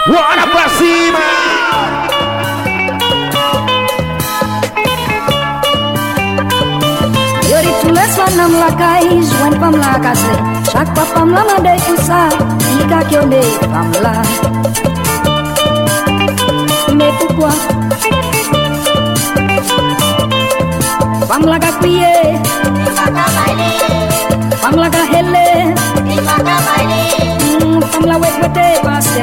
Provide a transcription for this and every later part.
Bora pra cima! Yori tules wanam lakai, juan pam la kase. Chak pa pam la mande kusa, ika kyone pam la. Mais pourquoi? Pam la ka crier, pam la ka hele, pam la wet wete passe.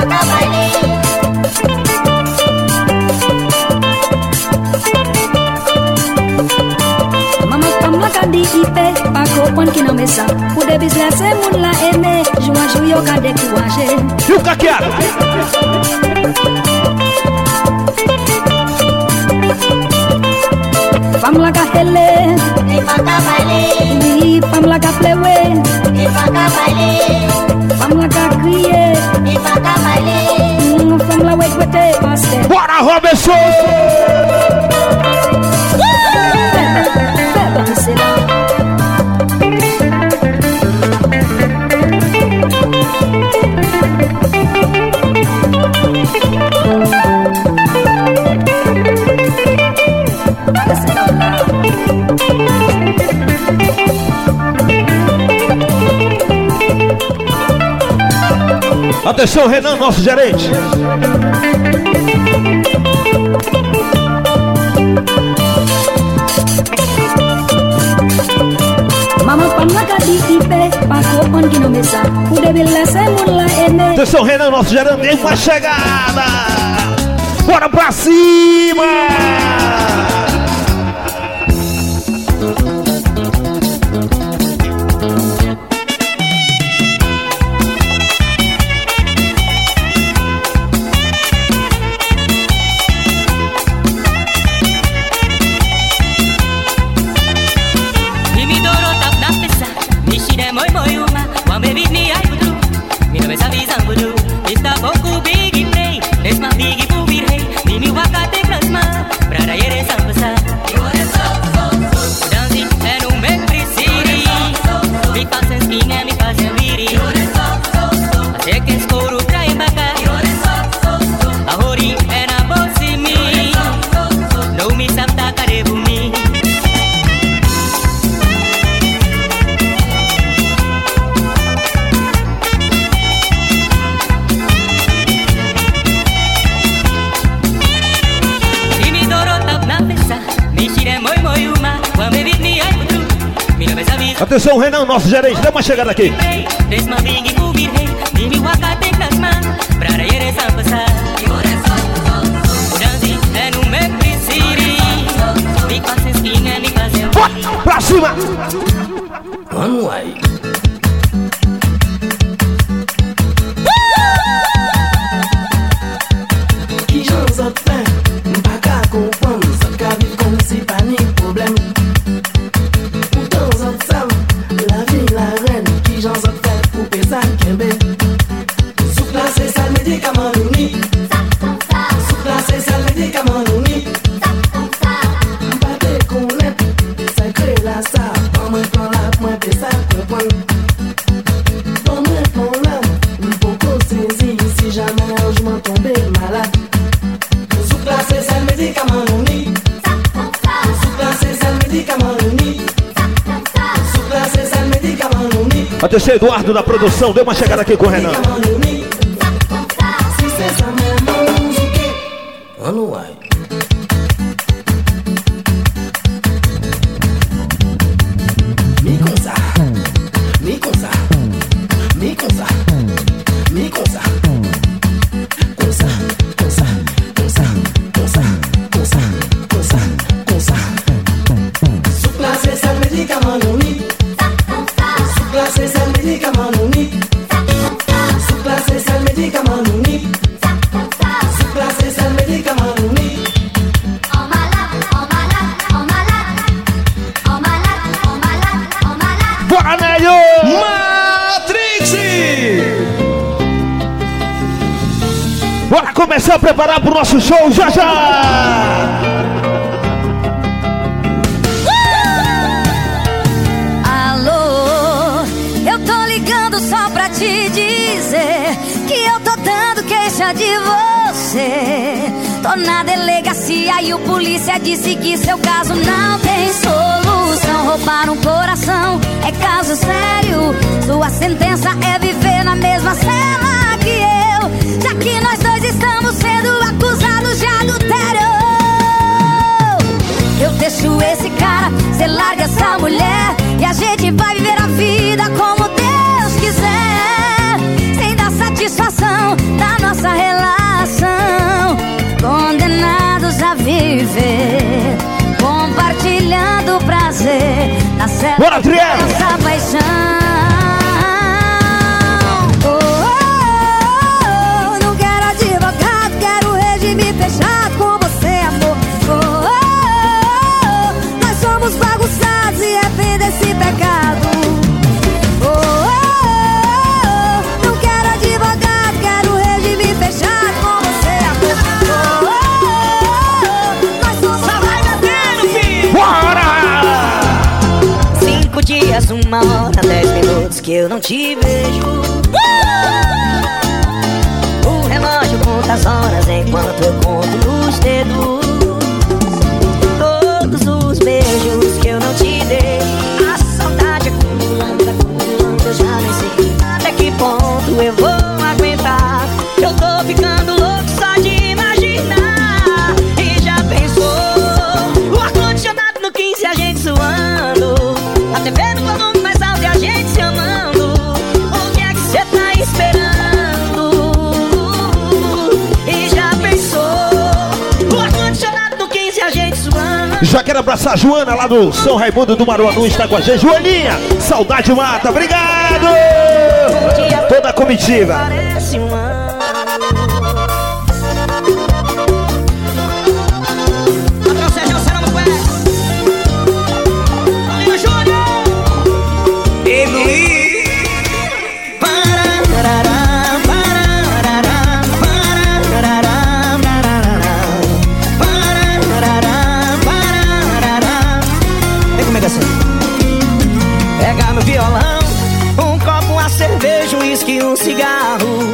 Di ipe, pa kopon ki nan mesa. Pou de business e moun la eme, jou an jou yo ka dekouaje. E o caqueado? Fam la ka hele, oui, fam la ka plewe, fam la ka kriye, fam la wek wete passe. Bora, Robinson! Atenção, Renan, nosso gerente. Atenção, Renan, nosso gerente, tem uma chegada. Bora pra cima! Atenção, Renan, nosso gerente, dá uma chegada aqui. Pra cima! Atenção, Eduardo da produção, deu uma chegada aqui com o Renan. Bora começar a preparar pro nosso show já já! Alô, eu tô ligando só pra te dizer que eu tô dando queixa de você. Tô na delegacia e o polícia disse que seu caso não tem solução. Roubar um coração é caso sério. Sua sentença é viver na mesma cela que eu, já que nós dois estamos sendo acusados de adultério. Eu deixo esse cara, cê larga essa mulher e a gente vai viver a vida como Deus quiser, sem dar satisfação da nossa relação. Condenados a viver, compartilhando o prazer na cela dessa paixão. Não quero advogado, quero regime fechado com você, amor. Nós somos bagunçados e arrepende esse pecado. Não quero advogado, quero regime fechado com você, amor. Nós somos bagunçados. Bora! 5 dias, 1 hora, 10 minutos que eu não te vejo. O relógio conta as horas enquanto eu conto os dedos. Todos os beijos que eu não te dei, a saudade acumulando, acumulando, eu já nem sei até que ponto eu vou aguentar. Eu tô ficando louco só de imaginar. E já pensou o ar-condicionado no 15, a gente suando, a TV no volume mais alto e a gente se amando. O que é que cê tá esperando? E já pensou o ar-condicionado no 15, a gente suando. Já quero abraçar a Joana lá do São Raimundo do Maruanu, está com a gente. Joaninha, saudade mata, obrigado! Toda a comitiva. Parece um ano. Patrão Sérgio, você não conhece? Valeu, Júnior! E Luiz! Vem comigo assim. Pega no violão, um copo, uma cerveja, um uísque, um cigarro.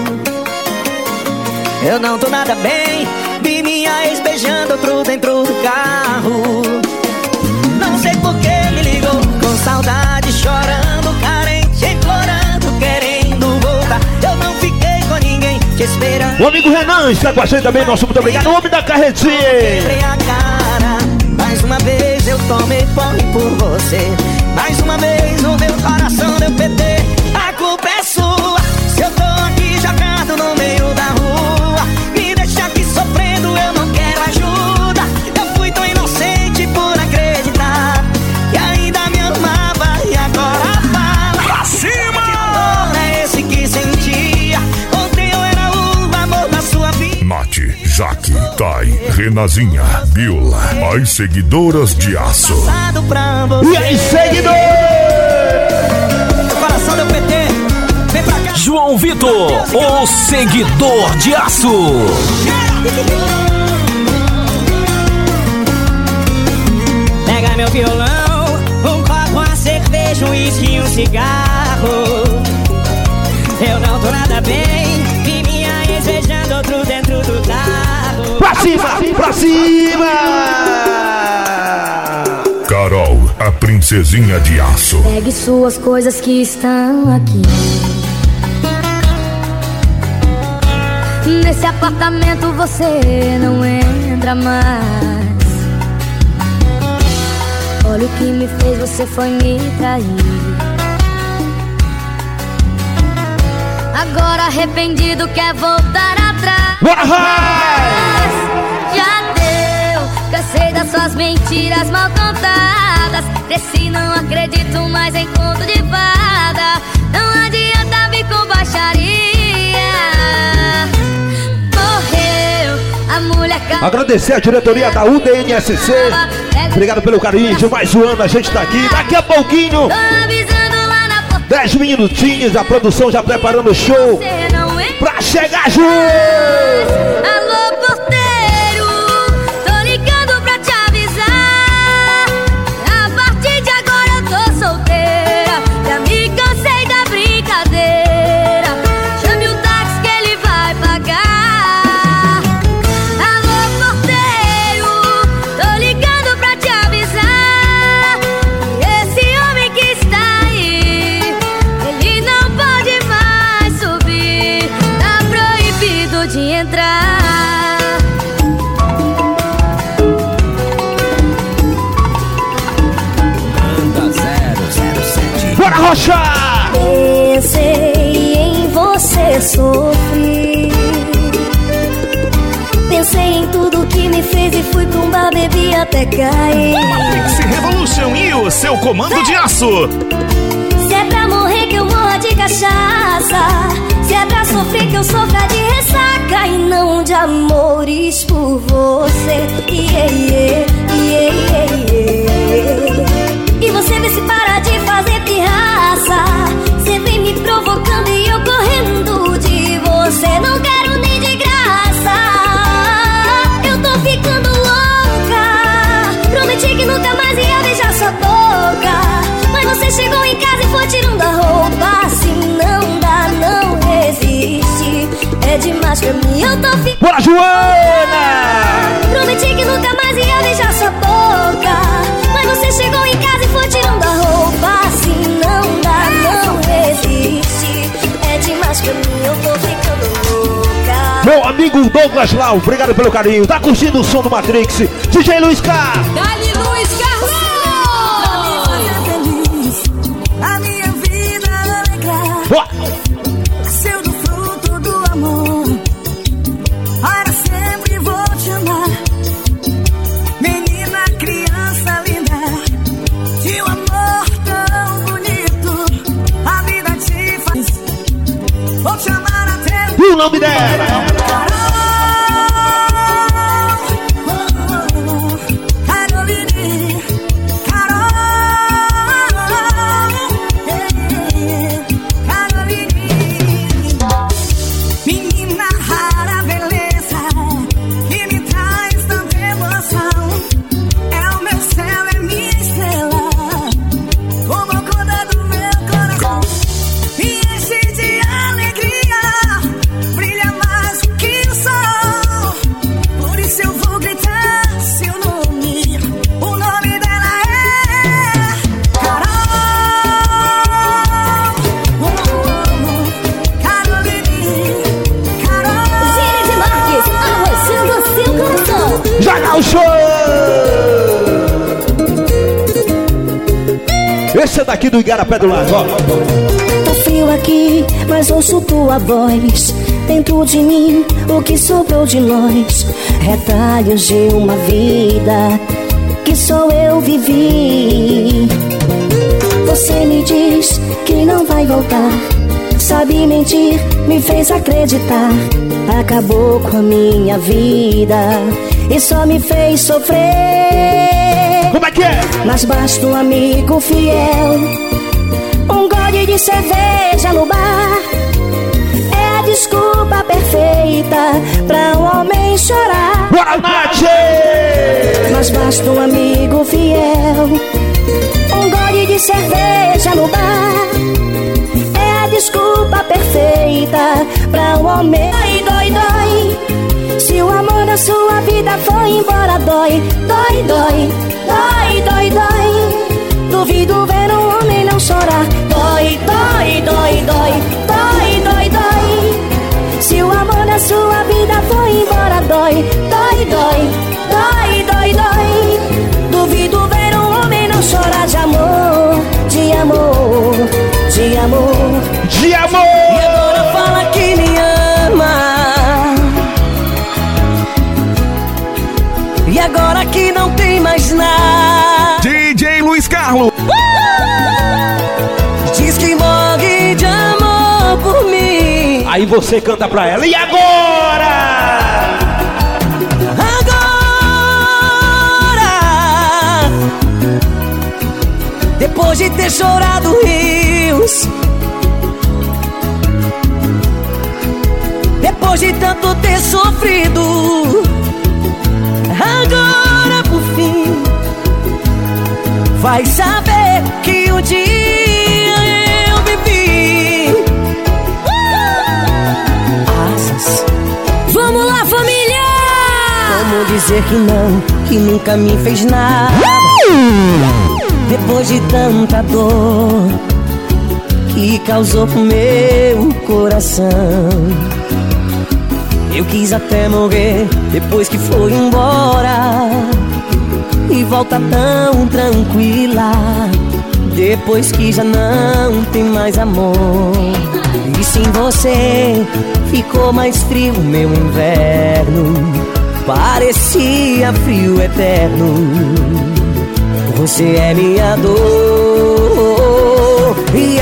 Eu não tô nada bem, vi minha ex beijando outro dentro do carro. Não sei por que me ligou, com saudade, chorando, carente, implorando, querendo voltar. Eu não fiquei com ninguém, te esperando. O amigo Renan está com a gente também, nosso muito obrigado. O homem da carretinha. Quebrei a cara, mais uma vez eu tomei porre por você. Mais uma vez o meu coração deu PT. A culpa é sua, se eu tô aqui jogado no meio da rua. Me deixa aqui sofrendo, eu não quero ajuda. Eu fui tão inocente por acreditar que ainda me amava e agora fala. Pra cima! Que amor é esse que sentia? Ontem eu era o amor da sua vida. Nath, Jaque, Tai, Renazinha, Biola, as seguidoras de aço. Passado pra você. E aí, seguidor! Meu coração deu PT. Vem pra cá. João Vitor, o seguidor de aço. Pega meu violão, um copo, uma cerveja, um uísque e um cigarro. Eu não tô nada bem, vi minha ex beijando outro dentro do carro. Pra cima, pra cima! Carol, a princesinha de aço. Pegue suas coisas que estão aqui. Nesse apartamento você não entra mais. Olha o que me fez, você foi me trair. Agora arrependido quer voltar atrás. Bora, vai! Já deu, cansei das suas mentiras mal contadas. Cresci, não acredito mais em conto de fada. Não adianta vir com baixaria. Morreu a mulher. Agradecer a diretoria da UDNSC. Obrigado pelo carinho de mais um ano, a gente tá aqui. Daqui a pouquinho, 10 minutinhos, a produção já preparando o show pra chegar junto. Alô, porteiro, tô ligando pra te avisar. A partir de agora eu tô solteira. Já me cansei da brincadeira. Rocha! Pensei em você, sofri. Pensei em tudo que me fez e fui pra um bar, bebi até cair. Matrix Revolution e o seu comando de aço. Se é pra morrer que eu morra de cachaça, se é pra sofrer que eu sofra de ressaca e não de amores por você. E você vê se para de fazer pirraça. Você vem me provocando e eu correndo de você. Não quero nem de graça. Eu tô ficando louca. Prometi que nunca mais ia beijar sua boca, mas você chegou em casa e foi tirando a roupa. Assim não dá, não resiste. É demais pra mim, eu tô ficando. Bora, Joana! Prometi que nunca mais ia beijar sua boca, mas você chegou em casa e foi tirando a roupa. Assim não dá, não resiste. É demais pra mim, eu tô ficando louca. Meu amigo Douglas Lau, obrigado pelo carinho. Tá curtindo o som do Matrix? DJ Luiz K. Dali Luiz Carlos! A minha vida alegrar. Boa. Nasceu do fruto do amor. Para sempre vou te amar. Menina, criança linda, de um amor tão bonito. A vida te faz. Vou te amar até E o nome dela? Esse é daqui do Igarapé do Lago, ó. Tá frio aqui, mas ouço tua voz. Dentro de mim, o que sobrou de nós. Retalhos de uma vida que só eu vivi. Você me diz que não vai voltar. Sabe mentir, me fez acreditar. Acabou com a minha vida e só me fez sofrer. Como é que é? Mas basta um amigo fiel, um gole de cerveja no bar. É a desculpa perfeita pra um homem chorar. Bora, Nath! Mas basta um amigo fiel, um gole de cerveja no bar. É a desculpa perfeita pra um homem. Dói, dói, dói. Se o amor da sua vida foi embora, dói, dói, dói. Dói, dói, dói. Duvido ver um homem não chorar. Dói, dói, dói, dói. Dói, dói, dói. Se o amor da sua vida foi embora, dói, dói, dói. Dói, dói, dói. Duvido ver um homem não chorar de amor, de amor, de amor, de amor. E agora fala que me ama. E agora que não tem mais nada. DJ Luiz Carlos. Diz que morre de amor por mim. Aí você canta pra ela. E agora? Agora, depois de ter chorado rios, depois de tanto ter sofrido, agora por fim vai saber que um dia eu vivi. Asas. Vamos lá, família! Como dizer que não, que nunca me fez nada. Depois de tanta dor que causou pro meu coração, eu quis até morrer depois que foi embora. E volta tão tranquila, Depois que já não tem mais amor, e sem você ficou mais frio meu inverno, parecia frio eterno. Você é minha dor. E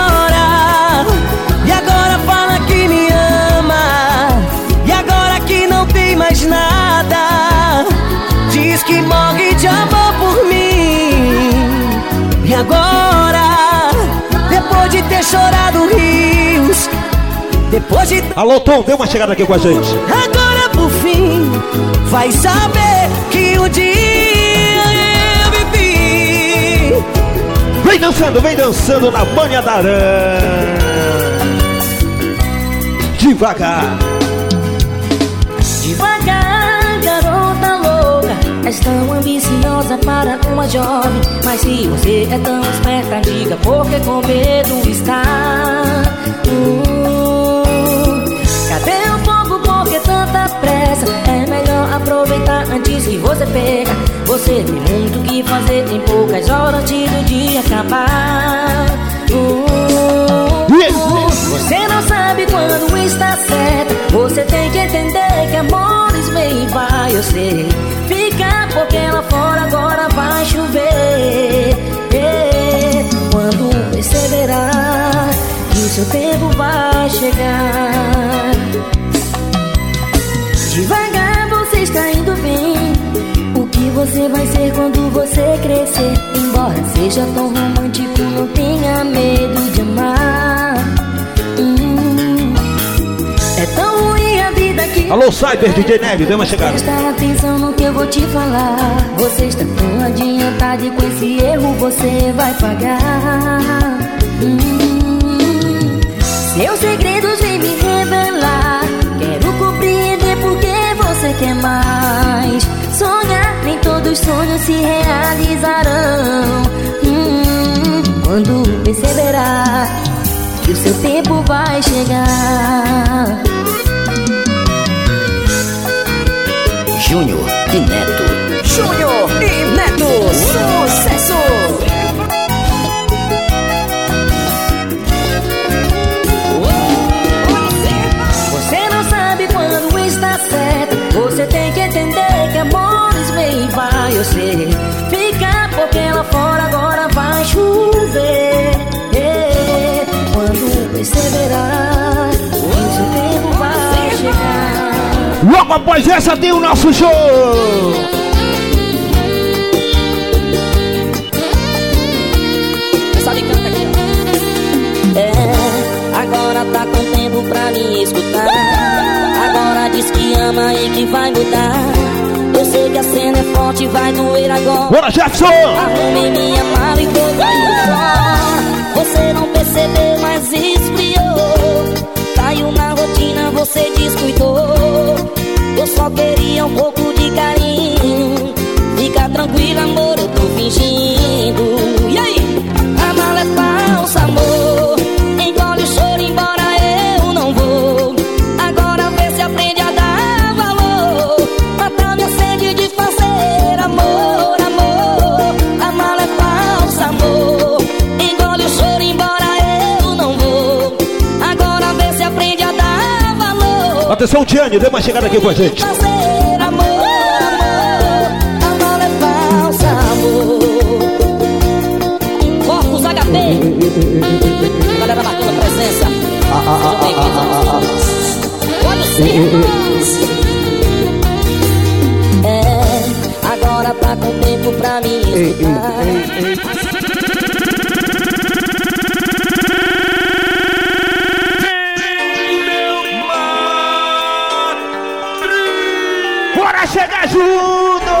agora fala que me ama, e agora que não tem mais nada, diz que morre de amor por mim. E agora, depois de ter chorado rios, depois de... Alô, Tom, dê uma chegada aqui com a gente. Agora por fim, vai saber que o dia eu vivi. Vem dançando na banha da aranha. Devagar. Devagar, garota louca, és tão ambiciosa para uma jovem. Mas se você é tão esperta, diga porque com medo está. Cadê o fogo, porque tanta pressa? É melhor aproveitar antes que você pega. Você tem muito o que fazer, tem poucas horas antes do dia acabar. Você não sabe quando está certo. Você tem que entender que amores vem e vai. Eu sei, fica porque lá fora agora vai chover. Quando perceberá que o seu tempo vai chegar. Devagar você está indo bem. O que você vai ser quando você crescer? Embora seja tão romântico, não tenha medo de amar. É tão ruim a vida que... Alô, Cyber, DJ Neve, dê uma chegada. Presta atenção no que eu vou te falar. Você está tão adiantado e com esse erro você vai pagar. Seus segredos vem me revelar. Quero compreender porque você quer mais. Sonhar, nem todos os sonhos se realizarão. Quando perceberá que o seu tempo vai chegar. Júnior e Neto. Júnior e Neto, sucesso! Você não sabe quando está certo. Você tem que entender que amores vem e vai. Eu sei, fica porque lá fora agora vai chover. Quando perceberá que o seu tempo vai chegar. Logo após essa tem o nosso show. Sabe, canta aqui, ó. Agora tá com tempo pra me escutar. Agora diz que ama e que vai mudar. Eu sei que a cena é forte, vai doer agora. Bora, Jefferson! Arrumei minha mala e vou cair fora. Você não percebeu, mas esfriou. Caiu na rotina, você descuidou. Eu só queria um pouco de carinho. Fica tranquilo, amor, eu tô fingindo. E aí? A mala é falsa, amor. Engole o choro, embora eu não vou. Agora vê se aprende a dar valor. Matar minha sede de fazer amor, amor. A mala é falsa, amor. Engole o choro, embora eu não vou. Agora vê se aprende a dar valor. Atenção, Tiane, dê uma chegada aqui com a gente. Fazer amor, amor. A mala é falsa, amor. Corpus HP. Galera bacana, presença. Sejam bem-vindos. Olha o circo. Agora tá com tempo pra me escutar. Bora chegar junto!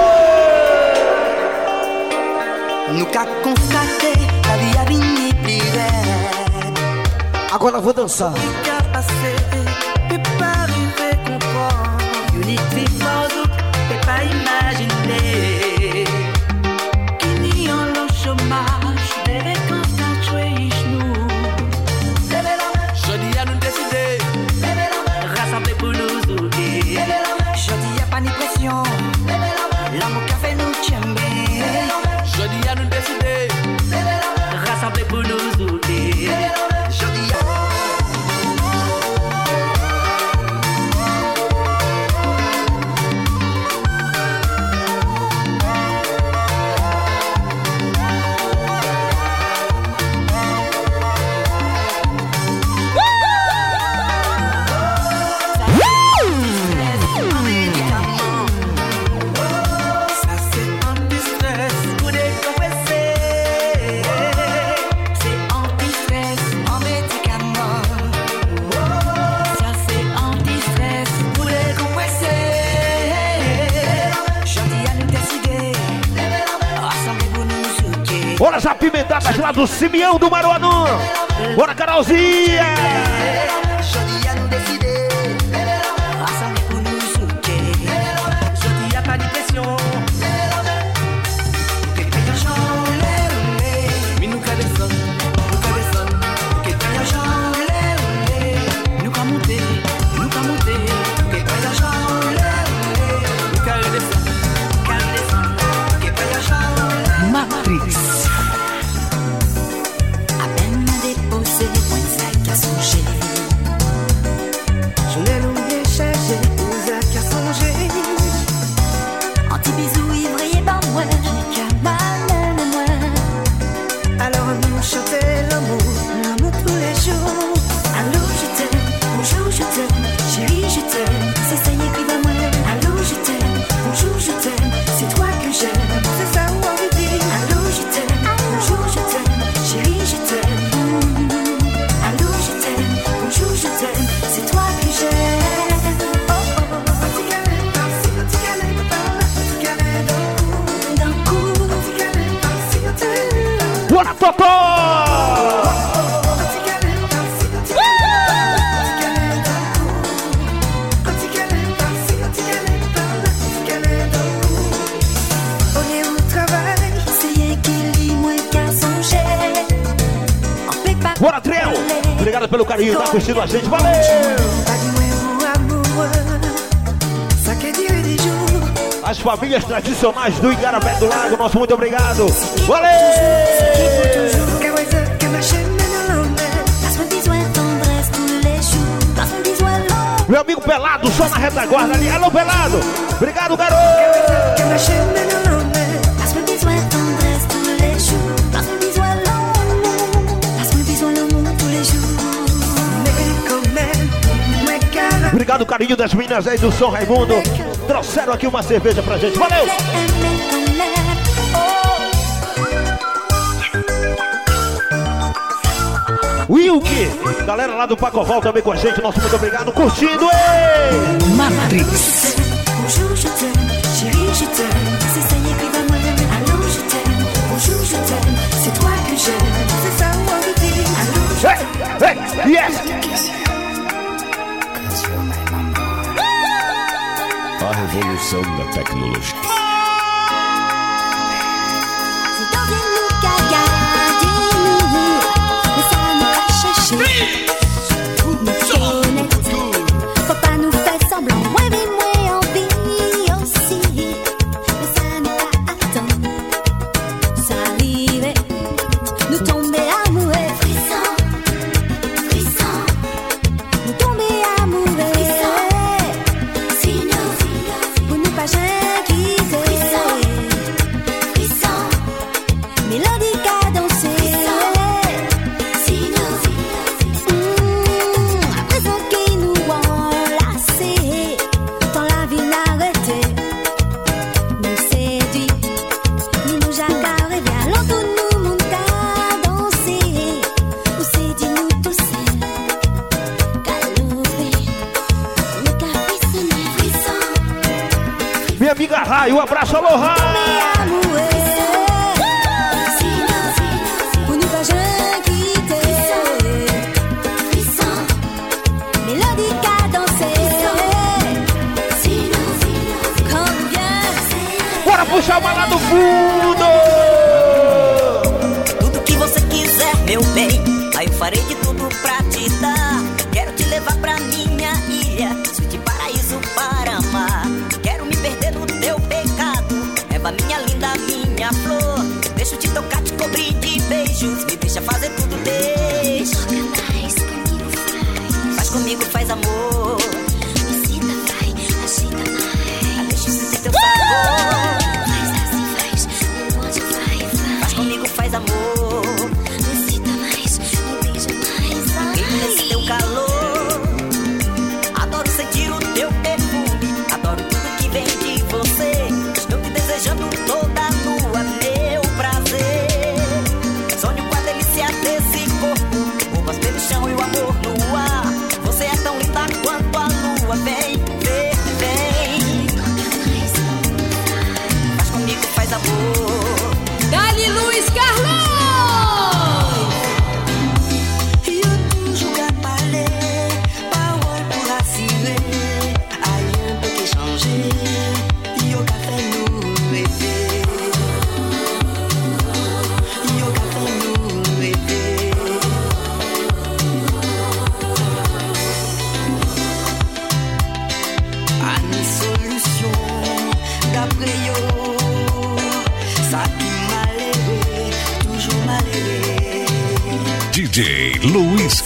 Nunca constatei la via dignité. Agora eu vou dançar. Peut pas arriver comprendre. Unité sans doute, peut pas imaginer. Qu'il y a le chômage, des vacances à tuer nous. Jeudi à nous décider, rassembler pour nous oublier. Jeudi à pas ni pression, l'amour qu'a fait nous tchember. Jeudi à nous décider, apimentadas lá do Simeão do Maruanu. Bora, Carolzinha! Matrix. À peine m'a déposé, points à songer. Je n'ai l'oublié chercher, points à songer. Anti-bisou, ivrier, pas moi. J'ai qu'à mal, moi. Alors nous chanter l'amour tous les jours. Allô, je t'aime, bonjour, je t'aime, chérie, je t'aime, c'est ça y est, écrit à moi. Allô, je t'aime, bonjour, je t'aime, c'est toi que j'aime, c'est ça où on veut dire. Allô, je t'aime, bonjour, je t'aime, chérie, je t'aime. Allô, je t'aime, bonjour, je t'aime, c'est toi que j'aime. Oh, oh, oh. D'un coup. Bora, Totó! Bora, Trel! Obrigado pelo carinho, tá curtindo a gente, valeu! As famílias tradicionais do Igarapé do Lago, nosso muito obrigado! Valeu! Meu amigo Pelado, só na retaguarda ali. Alô, Pelado! Obrigado, garoto! Obrigado, carinho das meninas aí do São Raimundo. Trouxeram aqui uma cerveja pra gente. Valeu! Wilke, galera lá do Pacoval também com a gente. Nosso muito obrigado. Curtindo, ei! Matrix. Bonjour, je t'aime, chérie, je t'aime, c'est ça y est, écrit à moi. Allô, je t'aime, bonjour, je t'aime, c'est toi que j'aime, c'est ça où on veut dire. Allô, hey, yes! A revolução da tecnologia. c'est dans une loup à garder, mais ça nous a cherché. Nous honnête, faut pas nous faire semblant, ouais, mais moi envie aussi. Mais ça nous a attendu, ça arrivait, nous tomber amoureux. Frisson, frisson, nous tomber amoureux. Pour nous pas jamais quitter. Frisson, mélodie cadencée. À présent qui nous enlacés, dans la vie n'arrêtée, nous séduit, ni nous jacarés, bien longtemps nous monte à danser. Nous séduit, nous tous calourés, nous capriconnés. Frisson. Minha amiga Rai, um abraço, alô Rai! Pour nous pas jamais quitter. Mélodie cadencée. Combien? Bora puxar uma lá do fundo! Tudo que você quiser, meu bem, aí eu farei de tudo pra te dar. Quero te levar pra minha ilha, de paraíso para amar. Quero me perder no teu pecado, Eva, minha linda, minha flor. Deixa eu te tocar, te cobrir de beijos, me deixa fazer tudo, deixa. Faz comigo, faz amor. Excita, vai, agita mais. Deixa eu sentir teu sabor. Faz assim, faz, não pode, vai. Faz comigo, faz amor. Excita mais, me beija mais. Vivo nesse teu calor. Adoro sentir o teu perfume, adoro tudo que vem de você. Estou te desejando toda nua, meu prazer. Sonho com a delícia desse corpo, roupas pelo chão e o amor no ar. Você é tão linda quanto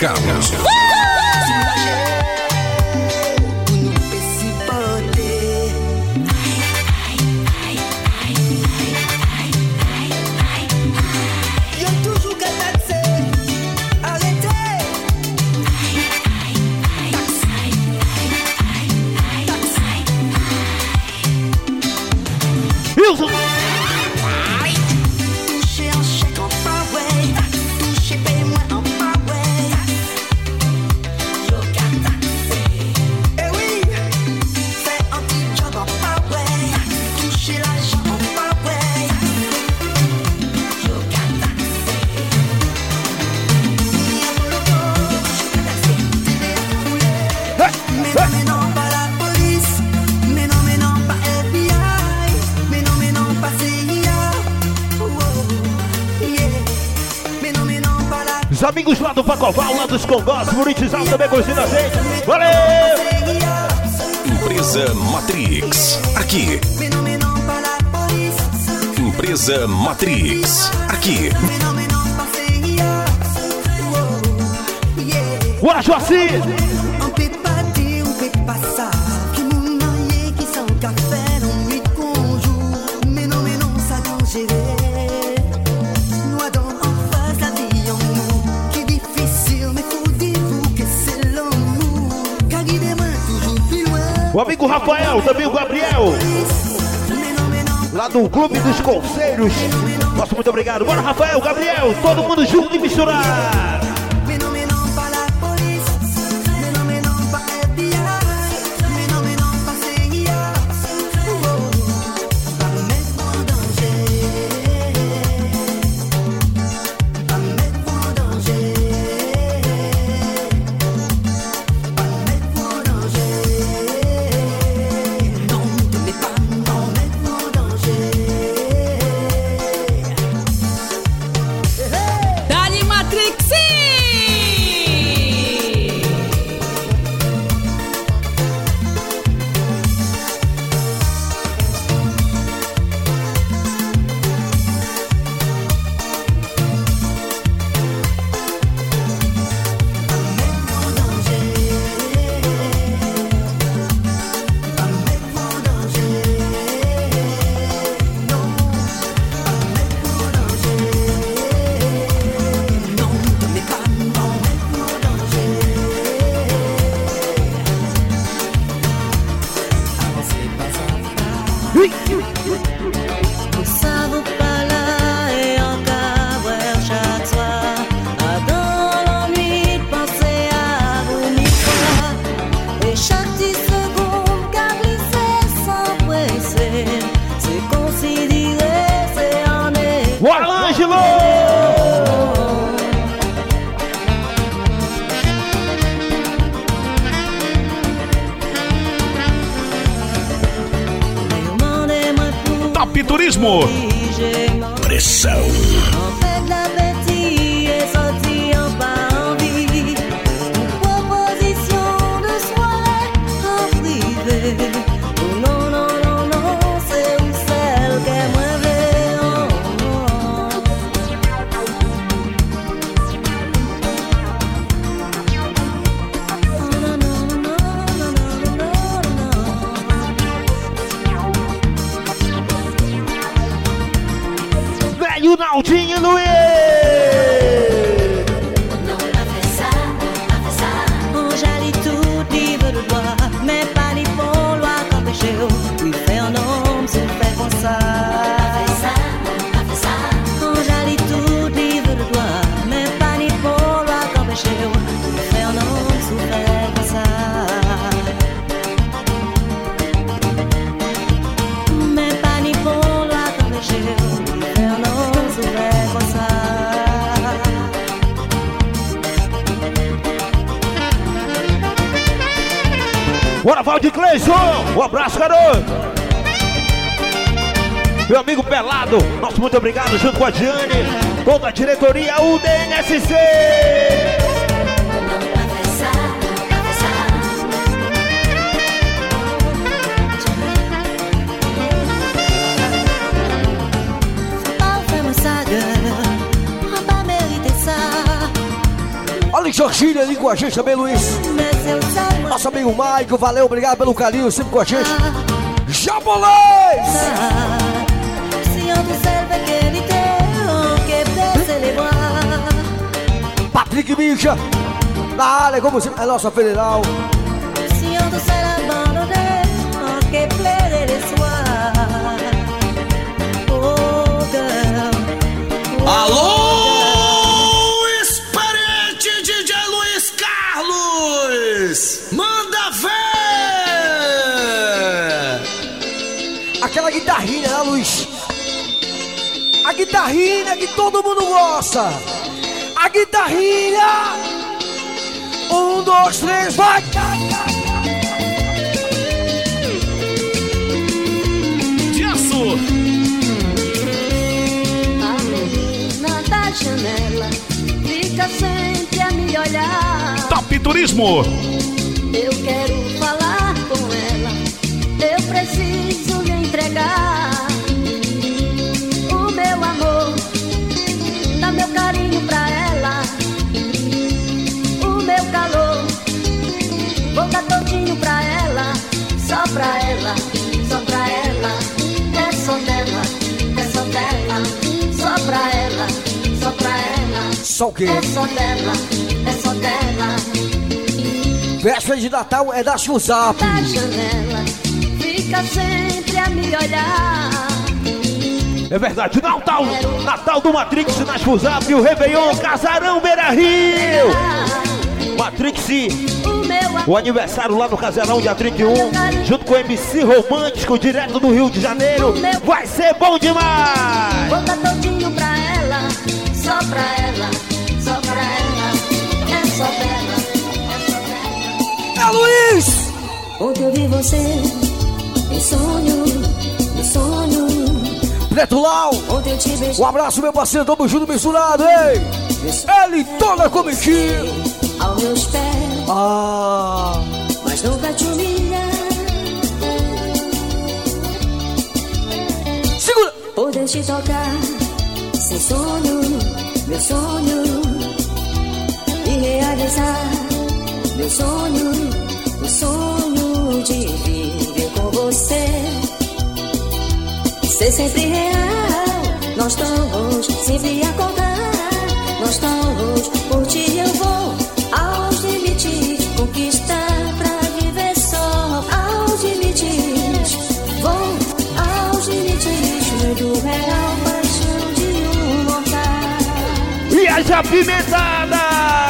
Carlos. Os amigos lá do Pacoval, lá dos Congós, monetizado também conhecido a gente. Valeu! Empresa Matrix, aqui. Empresa Matrix, aqui. Bora, Joaci! O amigo Rafael, também o Gabriel, lá do Clube dos Conselhos. Nosso muito obrigado. Bora, Rafael, Gabriel, todo mundo junto e misturado. Turismo. Pressão. O Naldinho Luiz. On jalit tout livre de loi, mais pas ni pour loi qu'empêcher oui faire un homme se faire comme ça. On jalit tout livre de loi, mais pas ni pour loi qu'empêcher oui faire un homme se faire comme ça. Mais pas ni pour loi qu'empêcher oui faire un homme. Bora, Valdir Cleison! Um abraço, garoto! Meu amigo Pelado, nosso muito obrigado, junto com a Diane, toda a diretoria UDNSC! Alex Jorge, Virgínia ali com a gente também, Luiz. Nosso amigo Maico, valeu, obrigado pelo carinho, sempre com a gente. Jabolês! Patrick Bicha, na área, como sempre, é nossa federal. Alô, experiente DJ Luiz Carlos, manda ver! Aquela guitarrinha, né, Luiz? A guitarrinha que todo mundo gosta. A guitarrinha. 1, 2, 3, vai! Diaço! A menina da janela fica sempre a me olhar. Top Turismo! Eu quero falar com ela, eu preciso lhe entregar o meu amor, dá meu carinho pra ela, o meu calor, vou dar todinho pra ela, só pra ela, só pra ela, é só dela, é só dela, só pra ela, só pra ela, só o quê? É só dela, é só dela. Festa de Natal é da Chuzap. Da janela fica sempre a me olhar. É verdade, Natal do Matrix na Chuzap, o Réveillon, Casarão Beira Rio. Matrix, o aniversário lá no Casarão, dia 31, junto com o MC Romântico, direto do Rio de Janeiro. Vai ser bom demais! Vou dar todinho pra ela, só pra ela, só pra ela, é só dela. É Luiz! Ontem eu vi você em sonho, em sonho. Preto Lau! Ontem eu te beijei. Um abraço, meu parceiro, tamo junto, misturado, ei! Ele toda comitiva! Aos meus pés, mas nunca te humilhar. Segura! Poder te tocar, sem sonho, meu sonho. E realizar meu sonho, o sonho de viver com você. Ser sempre real, nós estamos sempre a contar. Nós estamos, por ti eu vou aos limites, conquistar pra viver só. Aos limites, vou aos limites, muito real, paixão de um mortal. E as apimentadas!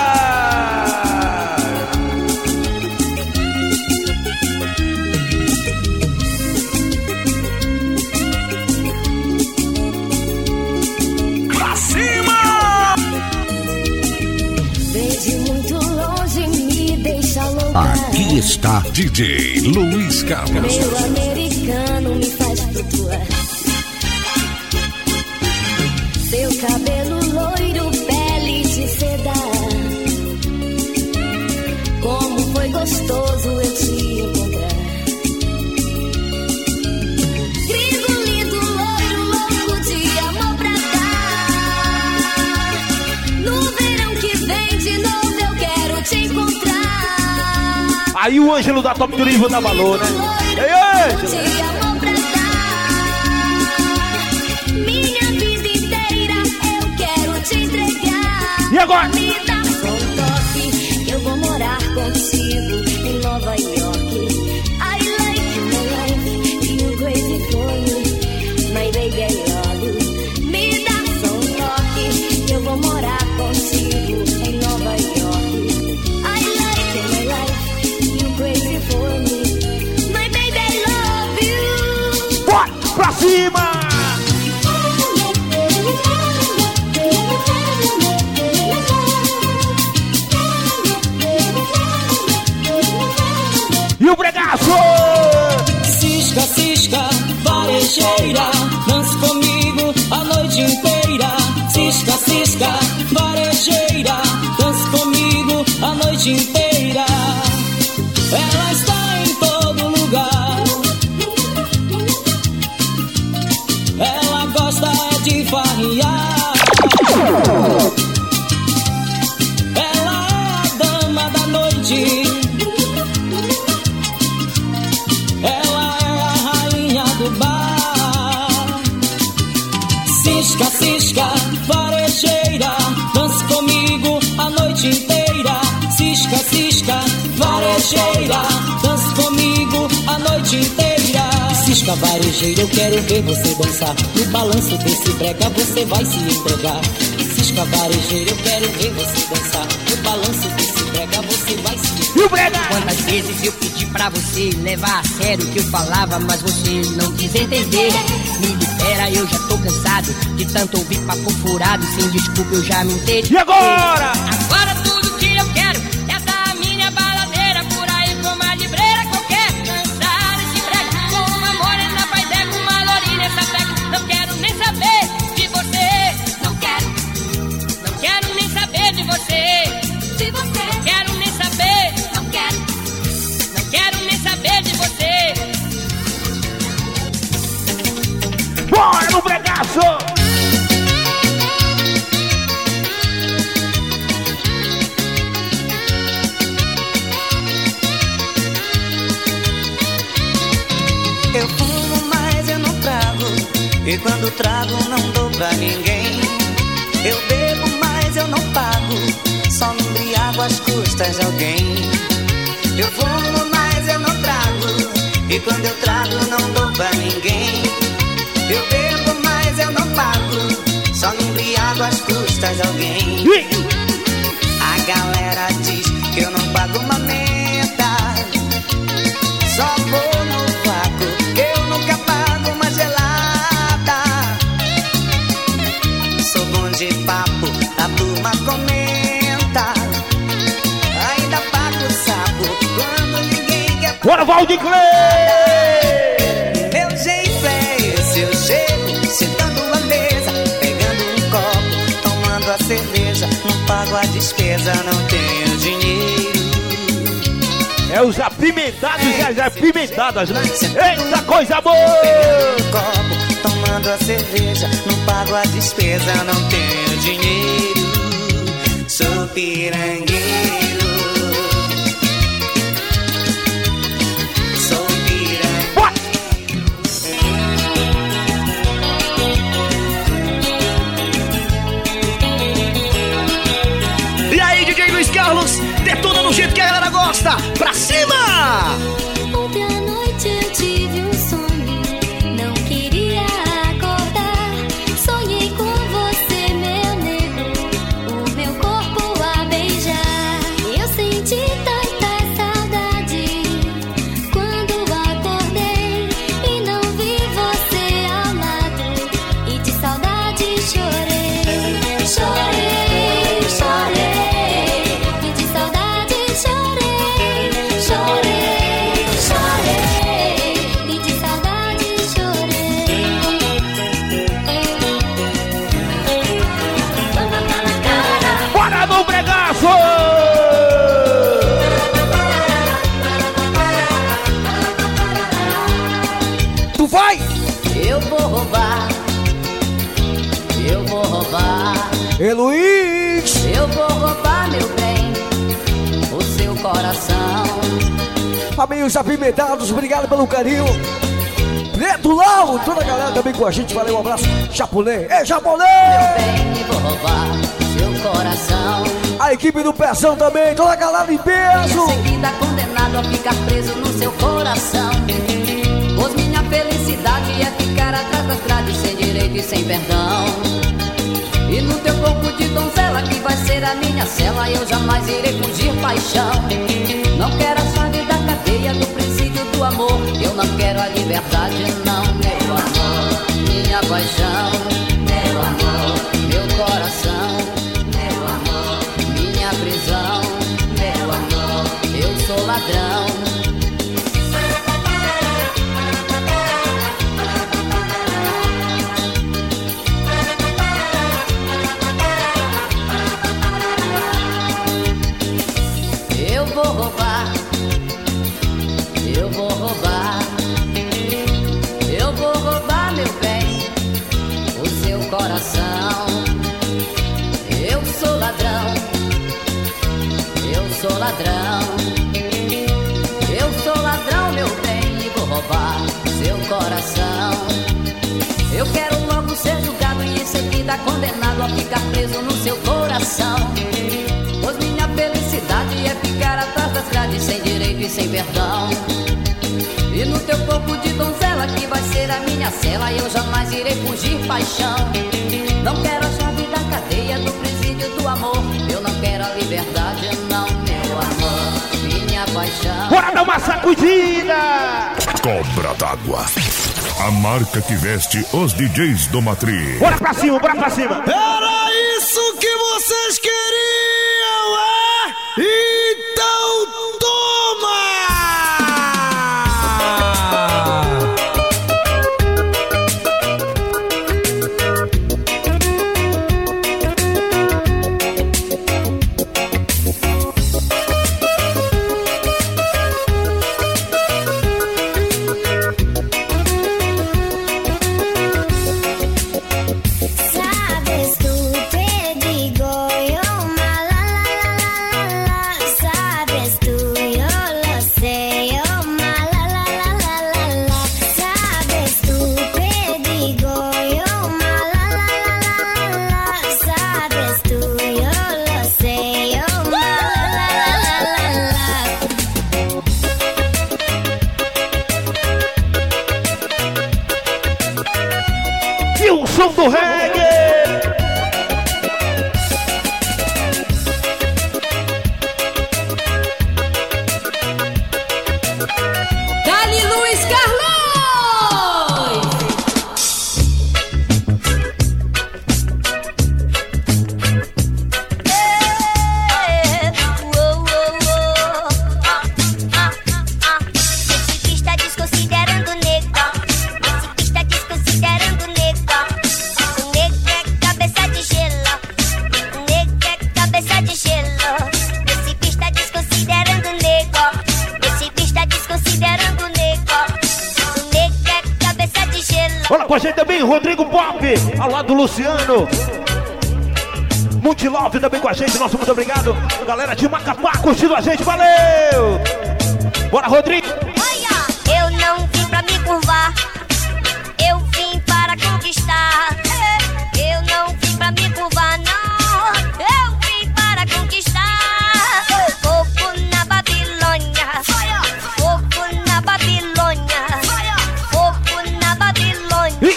Aqui está DJ Luiz Carlos. Meu americano me faz flutuar. Seu cabelo loiro, pele de seda. Como foi gostoso eu te encontrar. Gringo lindo, loiro, louco de amor pra dar. No verão que vem de novo eu quero te encontrar. Aí o Ângelo da Top Turismo dá valor, né? Ei, Ângelo! Minha vida inteira eu quero te entregar. E agora? Me dá só um toque, eu vou morar contigo em Nova York. I like my life, you crazy for me, my baby I love you. Me dá só um toque, eu vou morar contigo em Nova York. I like my life. Crazy for me, my baby, I love you. Bora pra cima! E o bregaço! Cisca, cisca, varejeira, dance comigo a noite inteira. Cisca, cisca, varejeira, dance comigo a noite inteira. Ela está em todo lugar. Ela gosta de farriar. Ela é a noite inteira. Cisca varejeira, eu quero ver você dançar. No balanço desse brega você vai se entregar. Cisca varejeira, eu quero ver você dançar. No balanço desse brega você vai se entregar. E o brega? Quantas vezes eu pedi pra você levar a sério o que eu falava, mas você não quis entender. Me libera, eu já tô cansado de tanto ouvir papo furado. Sem desculpa eu já me entendi. E agora? Agora tudo que eu quero é dar a minha baladeira por aí com uma libreira qualquer. Dançar esse brega com uma morena paisé, com uma lourinha essa pega. Não quero nem saber de você. Não quero nem saber de você. Se você Não quero nem saber. não quer, Não quero nem saber de você. Bora no bregaço! Eu fumo, mas eu não trago. E quando trago, não dou pra ninguém. Eu bebo, mas eu não pago. Só me embriago às custas de alguém. Eu fumo, mas eu não trago. E quando eu trago, não dou pra ninguém. Eu bebo, mas eu não pago. Só me embriago às custas de alguém. A galera diz que eu não pago uma meta. Só vou no vácuo, eu nunca pago uma gelada. Sou bom de papo, a turma comenta. Ainda pago o sapo quando ninguém quer. Bora, Valdir Clay! Meu jeito é esse, eu chego sentando a mesa, pegando um copo, tomando a cerveja. Não pago a despesa, não tenho dinheiro. É os apimentados e as apimentadas, né? Eita, coisa boa! Pegando um copo, tomando a cerveja. Não pago a despesa, não tenho dinheiro. Sou pirangueiro. Sou pirangueiro. E aí, DJ Luiz Carlos, detona do jeito que a galera gosta. Pra cima! Ontem à noite eu tive um sonho, não queria acordar. Sonhei com você, meu nego, o meu corpo a beijar. Eu senti tanta saudade quando acordei e não vi você ao lado. E de saudade chorei, chorei, chorei. E de saudade chorei, chorei, chorei. E de saudade chorei. Toma na cara. Bora no bregaço! Tu vai? Eu vou roubar. Eu vou roubar. Ei, Luiz! Eu vou roubar, meu bem, o seu coração. Amigos apimentados, obrigado pelo carinho. Preto Lau, toda a galera também com a gente, valeu, um abraço. Japonês, é japonês! Bem, vou roubar seu coração. A equipe do Pezão também, toda a galera em peso. Em seguida condenado a ficar preso no seu coração. Pois minha felicidade é ficar atrás das grades, sem direito e sem perdão. E no teu corpo de donzela, que vai ser a minha cela, eu jamais irei fugir paixão. Não quero a chave da cadeia do presídio do amor. Eu não quero a liberdade, não, meu amor. Minha paixão, meu amor. Meu coração, meu amor. Minha prisão, meu amor. Eu sou ladrão. Eu vou roubar, eu vou roubar, eu vou roubar, meu bem, o seu coração. Eu sou ladrão, eu sou ladrão, eu sou ladrão, meu bem, e vou roubar seu coração. Eu quero logo ser julgado e em seguida condenado a ficar preso no seu coração. Pois minha felicidade é ficar atrás das grades, sem direito e sem perdão. E E no teu corpo de donzela que vai ser a minha cela, eu jamais irei fugir, paixão. Não quero a chave da cadeia do presídio do amor. Eu não quero a liberdade, não, meu amor, minha paixão. Bora dar uma sacudida! Cobra d'Água, a marca que veste os DJs do Matri. Bora pra cima, bora pra cima. Era isso que vocês queriam, é? Então toma! Do reggae. Dali Luiz Carlos. Esse está desconsiderando nego. Esse está desconsiderando nego. Olha com a gente também, Rodrigo Pop, ao lado do Luciano. Multilove também com a gente, nosso muito obrigado. Galera de Macapá curtindo a gente, valeu! Bora, Rodrigo! Olha, eu não vim pra me curvar, eu vim para conquistar. Eu não vim pra me curvar, não, eu vim para conquistar. Fogo na Babilônia, fogo na Babilônia, fogo na Babilônia.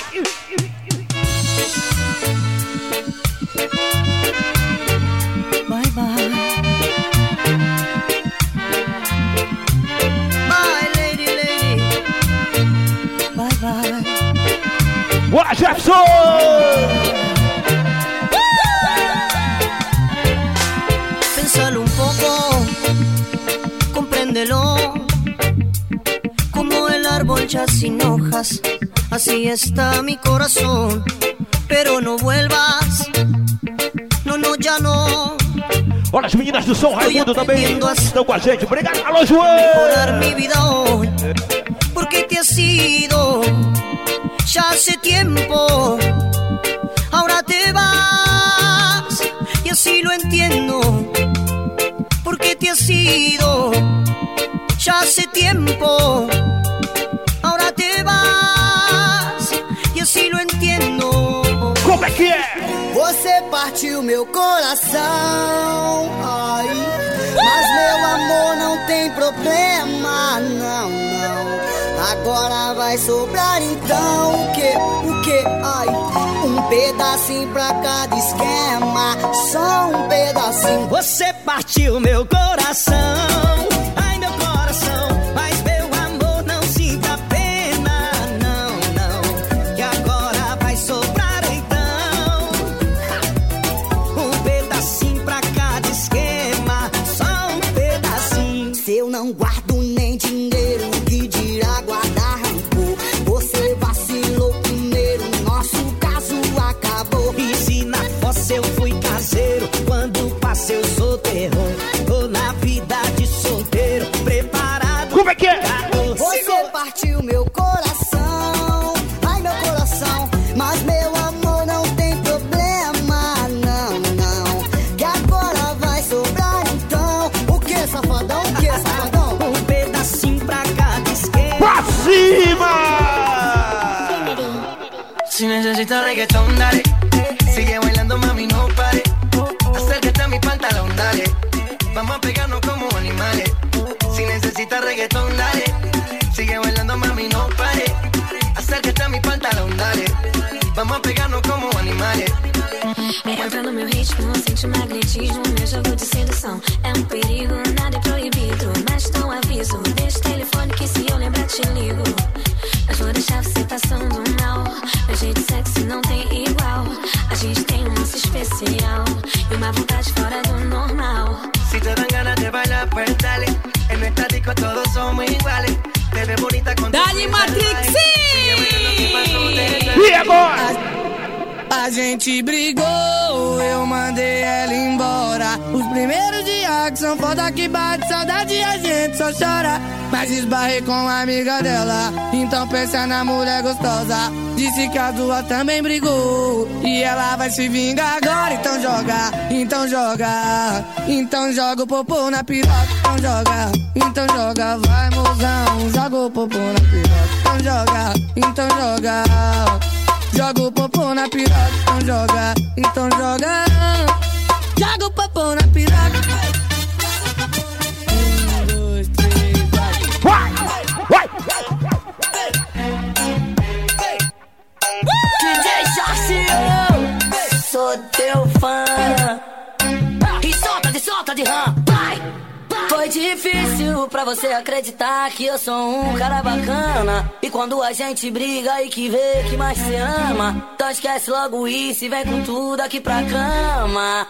Bye, bye. Bye, lady, lady. Bye, bye. Bora, Jefferson! Pensalo un poco, compréndelo. Como el árbol ya sin hojas, así está mi corazón. Pero no vuelvas, no, no, ya no. Olha as meninas do Som Raimundo também estão com a gente. Obrigado, alô, João! Mejorar mi vida hoy, porque te has ido ya hace tiempo. Ahora te vas y así lo entiendo, porque te has ido ya hace tiempo. Ahora te vas y así lo entiendo. Como é que é? Você partiu meu coração, ai, mas meu amor não tem problema, não, não. Agora vai sobrar então o que, ai, um pedacinho pra cada esquema, só um pedacinho. Você partiu meu coração, ai meu coração, mas meu amor não sinta pena, não, não. E agora vai sobrar então um pedacinho pra cada esquema, só um pedacinho. Se eu não guardo nem dinheiro, que dirá guardar rancor? Você vacilou primeiro, nosso caso acabou. E se na fossa eu fui caseiro, quando passei eu sou terror. Tô na vida de solteiro, preparado. Como é que é? Você partiu meu coração, ai meu coração, mas meu amor não tem problema, não, não. Que agora vai sobrar então o que, safadão? O que, safadão? Um pedacinho pra cada esquema. Pra cima! Si necesitas reggaetón, dale. Sigue bailando, mami, no pare. Acércate a mi pantalón, dale. Vamos a pegarnos como animales. Si necesitas reggaetón, dale. Sigue bailando, vamos a pegarnos como animales. Entra no meu ritmo, sente magnetismo, meu jogo de sedução. É um perigo, nada é proibido, mas tô aviso. Deixa o telefone que se eu lembrar te ligo. Mas vou deixar você passando mal. Meu jeito sexy não tem igual. A gente tem um lance especial e uma vontade fora do normal. Si te dan ganas de bailar, pues dale. En nuestra disco todos somos iguales. Te ves bonita con Dale Matrix! E agora? A gente brigou, eu mandei ela embora. Os primeiros dias que são foda que bate saudade, a gente só chora. Mas esbarrei com a amiga dela, então pensa na mulher gostosa. Disse que a duas também brigou e ela vai se vingar agora. Então joga, então joga, então joga o popô na piroca. Então joga, vai mozão, joga o popô na piroca. Então joga, joga o popô na piroca. Então joga, joga o popô na piroca. 1, 2, 3, vai. DJ Jorge, sou teu fã. E solta de rã, vai. Foi difícil pra você acreditar que eu sou um cara bacana. E quando a gente briga e que vê que mais se ama, então esquece logo isso e vem com tudo aqui pra cama.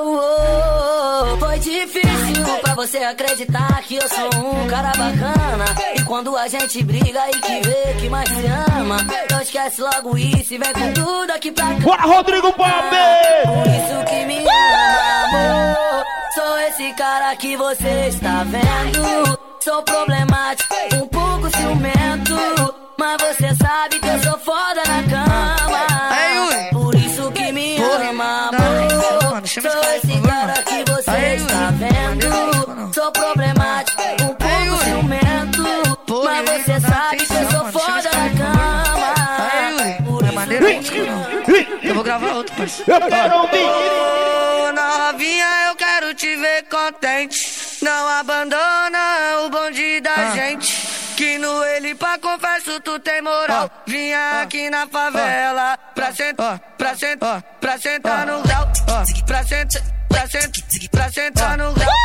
Foi difícil pra você acreditar que eu sou um cara bacana. E quando a gente briga e que vê que mais se ama, então esquece logo isso e vem com tudo aqui pra cama. Bora, Rodrigo Bob! Por isso que me ama, amor. Sou esse cara que você está vendo. Sou problemático, um pouco ciumento, mas você sabe que eu sou foda na cama. Por isso que me ama, amor. Sou esse cara que você está vendo. Sou problemático, um pouco ciumento, mas você sabe que eu sou foda na cama. Por isso que me ama. Eu vou gravar outro, parceiro. Eu quero ouvir. Novinha, eu quero te ver contente. Não abandona o bonde da gente. Que no ele pra confesso tu tem moral. Vinha aqui na favela pra sentar no grau. Pra sentar no grau.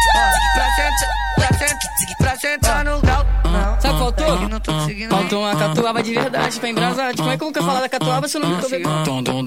Pra sentar no grau. Sabe o que faltou? Não tô conseguindo. Faltou uma catuaba de verdade pra embrasar. Como é que eu nunca falar da catuaba se eu não me tô bebendo?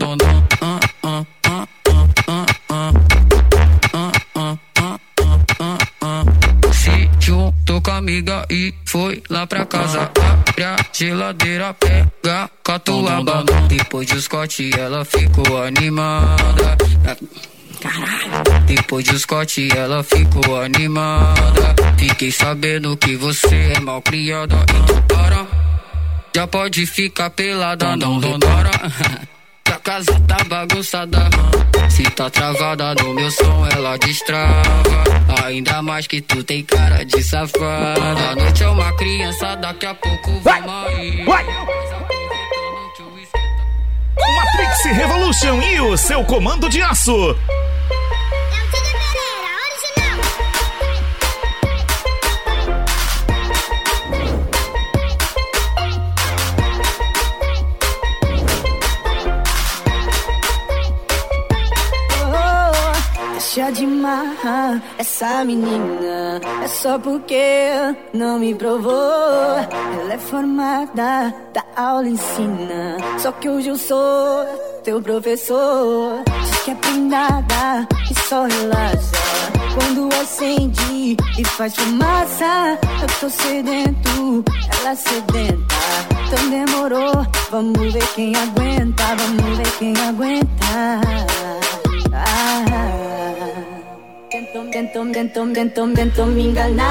Se juntou com a amiga e foi lá pra casa. Abre a geladeira, pega catuaba. Depois de Scott ela ficou animada. Caralho. Depois de Scott ela ficou animada. Fiquei sabendo que você é mal criada. Então para, já pode ficar pelada. Não repara, que a casa tá bagunçada. Se tá travada no meu som ela destrava. Ainda mais que tu tem cara de safada. A noite é uma criança, daqui a pouco vamos aí. Matrix Revolution e o seu comando de aço. Deixa de marrar essa menina. É só porque não me provou. Ela é formada, da aula ensina. Só que hoje eu sou teu professor. Diz que é prendada e só relaxa quando acende e faz fumaça. Eu tô sedento, ela sedenta. Então demorou, vamos ver quem aguenta. Vamos ver quem aguenta. Tentou me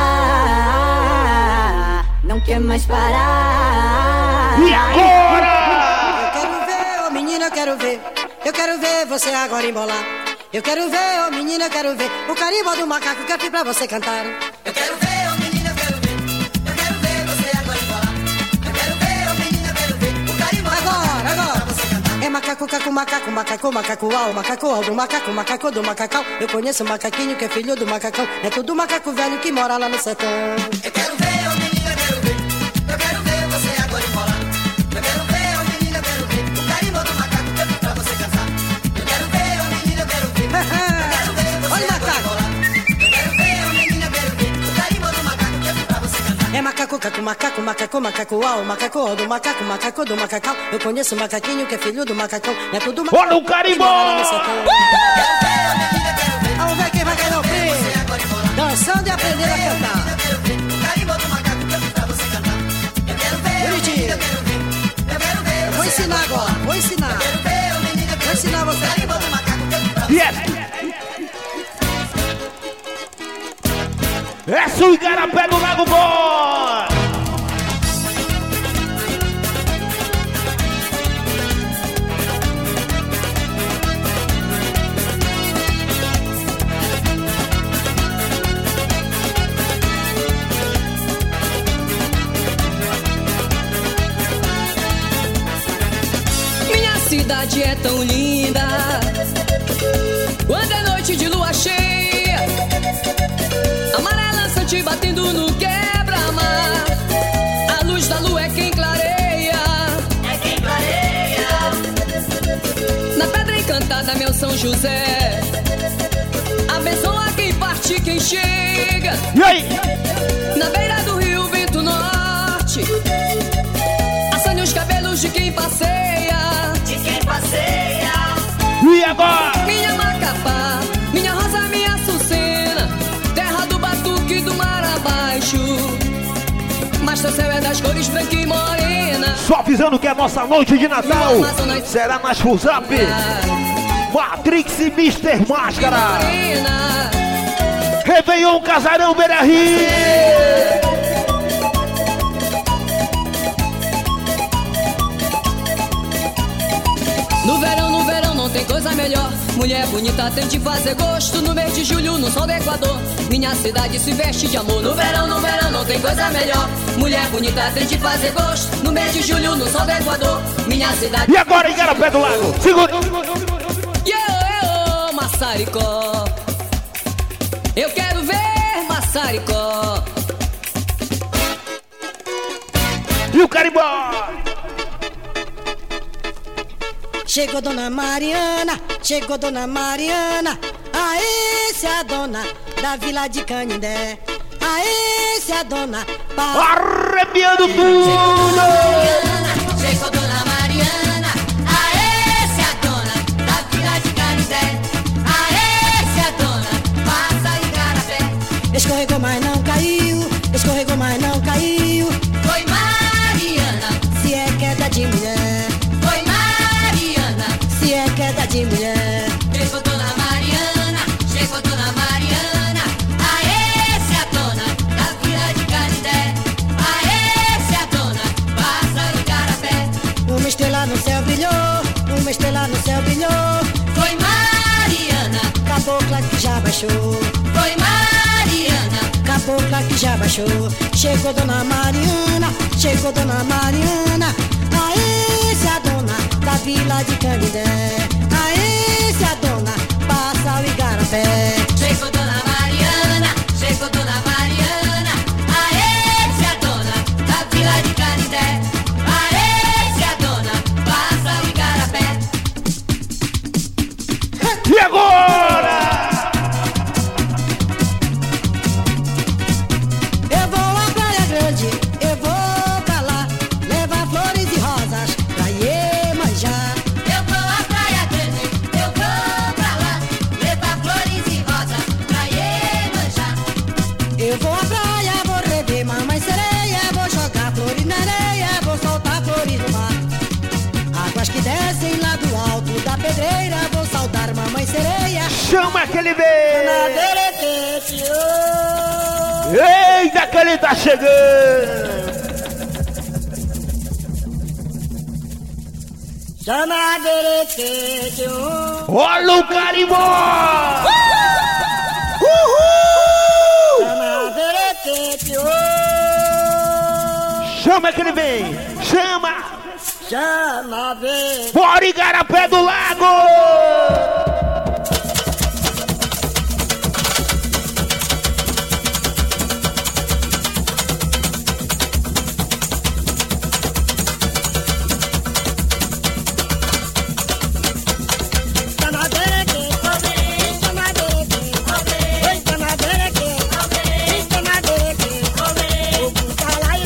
enganar. Não quer mais parar. E agora? Eu quero ver, ô menina, eu quero ver. Eu quero ver você agora embolar. Eu quero ver, ô menina, eu quero ver o carimbo do macaco que eu fiz pra você cantar. Eu quero ver, ô menina, eu quero ver. Eu quero ver você agora embolar. Eu quero ver, ô menina, eu quero ver o carimbo do macaco pra você cantar. É macaco, caco, macaco, macaco, macaco, macaco do macaco, macaco do macacão. Eu conheço um macaquinho que é filho do macacão. É tudo macaco velho que mora lá no sertão. Eu quero ver, ô menina, eu quero ver. Eu quero ver você agora embolar. Eu quero ver, ô menina, eu quero ver o carimbo do macaco que Macaco, caco, macaco, macaco, macaco, uau, macaco, ó do macaco, macaco do macacão. Eu conheço o macaquinho que é filho do macacão. Neto do macacão. Olha o carimbó! Vamos ver quem vai ganhar o prêmio. Dançando e aprendendo a cantar. Bonitinho. Eu vou ensinar agora, vou ensinar. Vou ensinar você. Yes. Essa é o Igarapé do Lago Boy. Minha cidade é tão linda quando é noite de lua cheia, amarela te batendo no quebra-mar. A luz da lua é quem clareia. É quem clareia. Na pedra encantada, meu São José, abençoa quem parte, quem chega. E aí? Na beira do rio, vento norte, assane os cabelos de quem passeia. De quem passeia. E agora? Minha Macapá, minha rosa, minha açucena, terra do batuque do mar abaixo. Mas teu céu é das cores branca e morena. Só avisando que é nossa noite de Natal será mais full zap. Matrix e Mr. Máscara. Réveillon Casarão Beira Rio. No verão não tem coisa melhor. Mulher bonita tem de fazer gosto. No mês de julho, no sol do Equador, minha cidade se veste de amor. No verão não tem coisa melhor. Mulher bonita tem de fazer gosto. No mês de julho, no sol do Equador, minha cidade. E agora, Igarapé do Lago? Segura! Massaricó, eu quero ver Massaricó. E o carimbó? Chegou Dona Mariana, chegou Dona Mariana. Aê, se a dona da Vila de Canindé. Aê, se a dona arrepiando tudo. Chegou Dona Mariana. Aê, se a dona da Vila de Canindé. Aê, se a dona passa Igarapé. Escorregou, mas não caiu. Escorregou, mas não caiu. Foi Mariana. Se é queda de mulher. Foi Mariana. Se é queda de mulher. Chegou Dona Mariana. Chegou Dona Mariana. Aê, se a dona da Vila de Canindé. Aê, se a dona passa Igarapé. Uma estrela no céu brilhou. Uma estrela no céu brilhou. Foi Mariana. Cabocla que já baixou. Foi Mariana. Cabocla que já baixou. Chegou Dona Mariana. Chegou Dona Mariana. Aê, se a dona da Vila de Canindé. Aê, se a dona passa o Igarapé. Chegou Dona Mariana. Chegou Dona Mariana. Aê, se a dona da Vila de Canindé. Aê, se a dona passa o Igarapé. E agora? Eu vou à Praia Grande, eu vou pra lá, levar flores e rosas pra Iemanjá. Eu vou à Praia Grande, eu vou pra lá, levar flores e rosas pra Iemanjá. Eu vou à praia, vou rever mamãe sereia, vou jogar flores na areia, vou soltar flores no mar. Águas que descem lá do alto da pedreira, vou saudar mamãe sereia. Chama aquele beijo! Eita, que ele tá chegando! Chama derequete, olha o carimbó! chama derequete, chama que ele vem! Chama! chama vem. Bora, Igarapé do Lago! Chama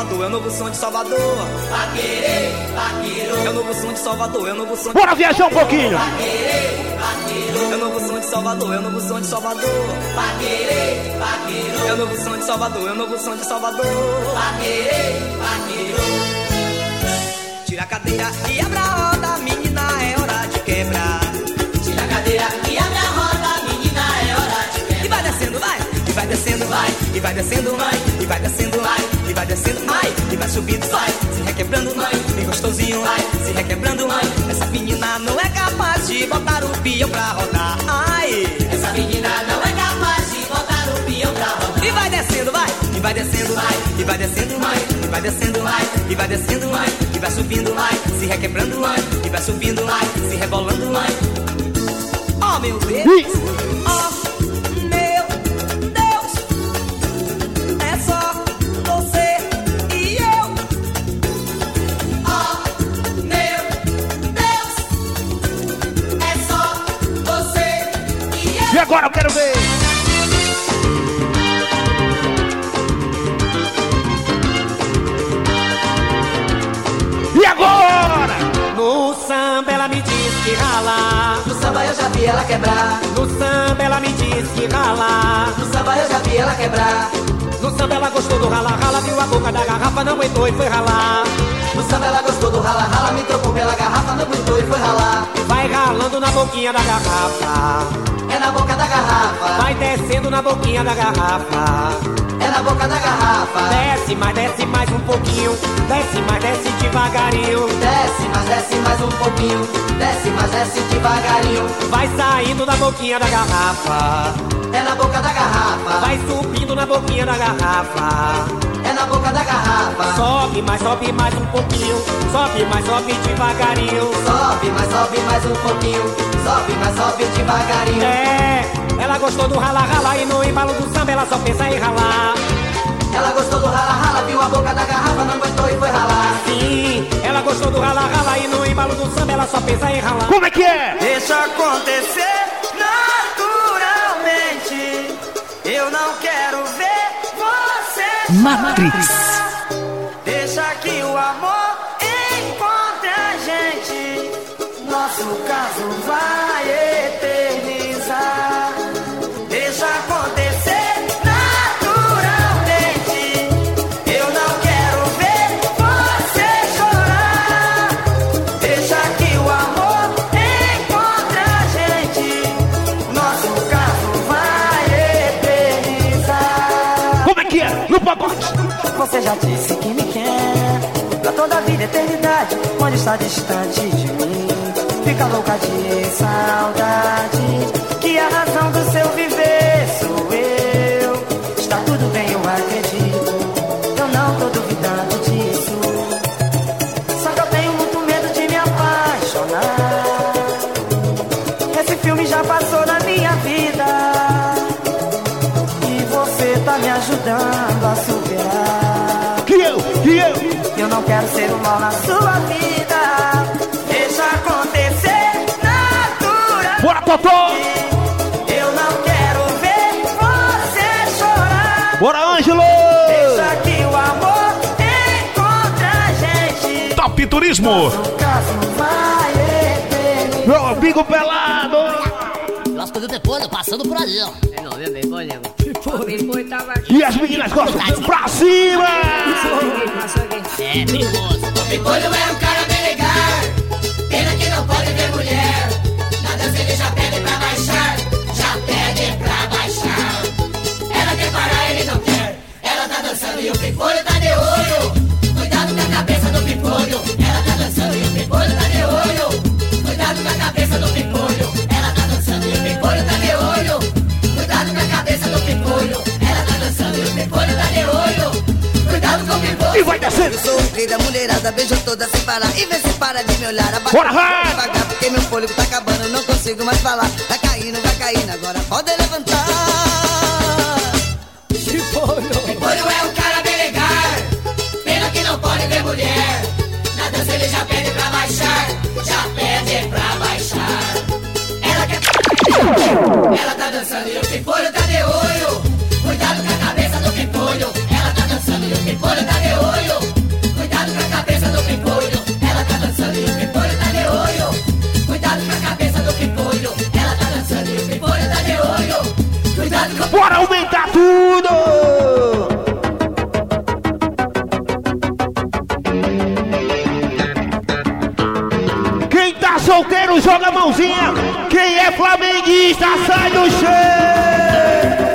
Salvador, é o novo som de Salvador. Paquerê, paquerô. É o novo som de Salvador, é o novo som de... Bora viajar um pouquinho. Paquerê, paquerô. É o novo som de Salvador, é o novo som de Salvador. Paquerê, paquerô. É o novo som de Salvador, é o novo som de Salvador. Paquerê, paquerô. Tira a cadeira e abre a roda, menina, é hora de quebrar. Tira a cadeira e abre a roda, menina, é hora de quebrar. E vai descendo, vai, e vai descendo, vai, e vai descendo, vai, e vai descendo, vai, e vai descendo, vai, e vai subindo, vai, se requebrando, vai, bem gostosinho, vai, se requebrando, vai. Essa menina não é capaz de botar o peão pra rodar, ai. Essa menina não é capaz de botar o peão pra rodar. E vai descendo, vai, e vai descendo, vai, e vai descendo, vai, e vai descendo, vai, e vai descendo, vai, e vai subindo, vai, se requebrando, vai, e vai subindo, vai, se rebolando, vai. Oh meu Deus, oh meu Deus, é só você e eu. Oh meu Deus, é só você e eu. E agora eu quero ver. E agora? No samba ela me diz que rala. No samba eu já vi ela quebrar. No samba ela me diz que rala. No samba eu já vi ela quebrar. No samba ela gostou do rala-rala, viu a boca da garrafa, não aguentou e foi ralar. No samba ela gostou do rala-rala, me trocou pela garrafa, não aguentou e foi ralar. Vai ralando na boquinha da garrafa. É na boca da garrafa. Vai descendo na boquinha da garrafa. É na boca da garrafa. Desce mais um pouquinho. Desce devagarinho. Desce mais um pouquinho. Desce devagarinho. Vai saindo da boquinha da garrafa. É na boca da garrafa. Vai subindo na boquinha da garrafa. É na boca da garrafa. Sobe mais um pouquinho. Sobe devagarinho. Sobe mais um pouquinho. Sobe devagarinho. É, ela gostou do rala-rala e no embalo do samba ela só pensa em ralar. Ela gostou do rala-rala, viu a boca da garrafa, não aguentou e foi ralar. Sim, ela gostou do rala-rala e no embalo do samba ela só pensa em ralar. Como é que é? Deixa acontecer naturalmente. Eu não quero ver você Matrix. chorar. Deixa que o amor encontre a gente. Nosso caso vai eternizar. Deixa acontecer naturalmente. Eu não quero ver você chorar. Deixa que o amor encontre a gente. Nosso caso vai eternizar. Como é que é? No pacote. Você já disse que me quer pra toda a vida e eternidade. Onde está distante de mim? Fica louca de saudade. Que a razão do seu viver sou eu. Está tudo bem, eu acredito. Eu não tô duvidando disso. Só que eu tenho muito medo de me apaixonar. Esse filme já passou na minha vida. E você tá me ajudando a superar. Que eu? Eu não quero ser um mal na sua vida. Deixa acontecer naturalmente. Bora, Totó! Eu não quero ver você chorar. Bora, Ângelo! Deixa que o amor encontre a gente. Top Turismo. O caso vai eternizar. Meu amigo pelado! As coisas depois, passando por ali, ó. É não, bem, foi, nego. Depois tava aqui. E as meninas gostam pra cima! Passou aqui. É, perigoso. O Pimpolho é um cara bem legal. Pena que não pode ver mulher. Na dança ele já pede pra baixar. Já pede pra baixar. Ela quer parar, ele não quer. Ela tá dançando e o Pimpolho tá de olho. Cuidado com a cabeça do Pimpolho. Ela tá dançando e o Pimpolho tá de olho. Cuidado com a cabeça do Pimpolho. Ela tá dançando e o Pimpolho tá de olho. Cuidado com a cabeça do Pimpolho. Ela tá dançando e o Pimpolho tá de olho. Cuidado com o Pimpolho. E vai descendo! Eu sou o rei da mulherada, beijo toda sem parar. E vê se para de me olhar. Bora, vai! Devagar, porque meu fôlego tá acabando, não consigo mais falar. Vai caindo, agora pode levantar. Pimpolho é um cara bem legal. Pena que não pode ver mulher. Na dança ele já pede pra baixar. Já pede pra baixar. Ela quer. Ela tá dançando e o Pimpolho tá de olho. Cuidado com a cabeça do Pimpolho. Ela tá dançando e o Pimpolho tá de olho. solteiro, joga a mãozinha. Quem é flamenguista, sai do chão.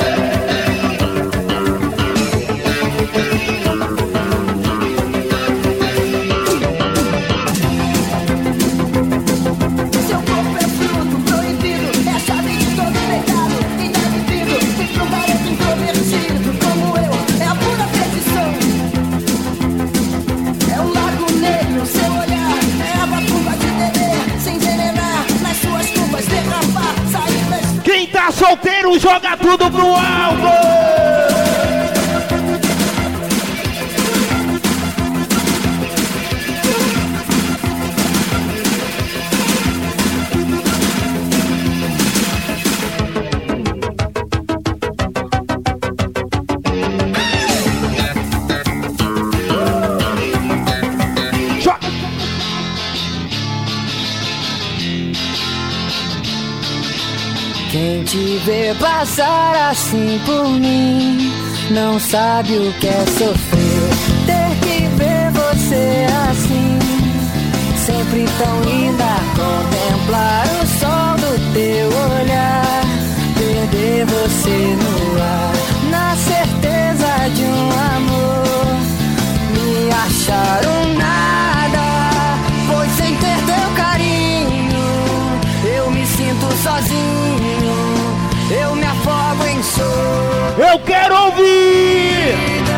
Seu corpo é fruto proibido, é chave de todo pecado. Inadmitido, tem provareto introvertido como eu, é a pura perdição. É o lago negro, seu olhar, é a batuba de beber, sem envenenar, nas suas curvas derrapar, sair das... Quem tá solteiro, joga tudo pro alto. Quem te vê passar assim por mim não sabe o que é sofrer. Ter que ver você assim, sempre tão linda. Contemplar o sol do teu olhar, perder você no ar, na certeza de um amor. Me acharam nada, pois sem ter teu carinho eu me sinto sozinho. Eu me afogo em sor. Eu quero ouvir.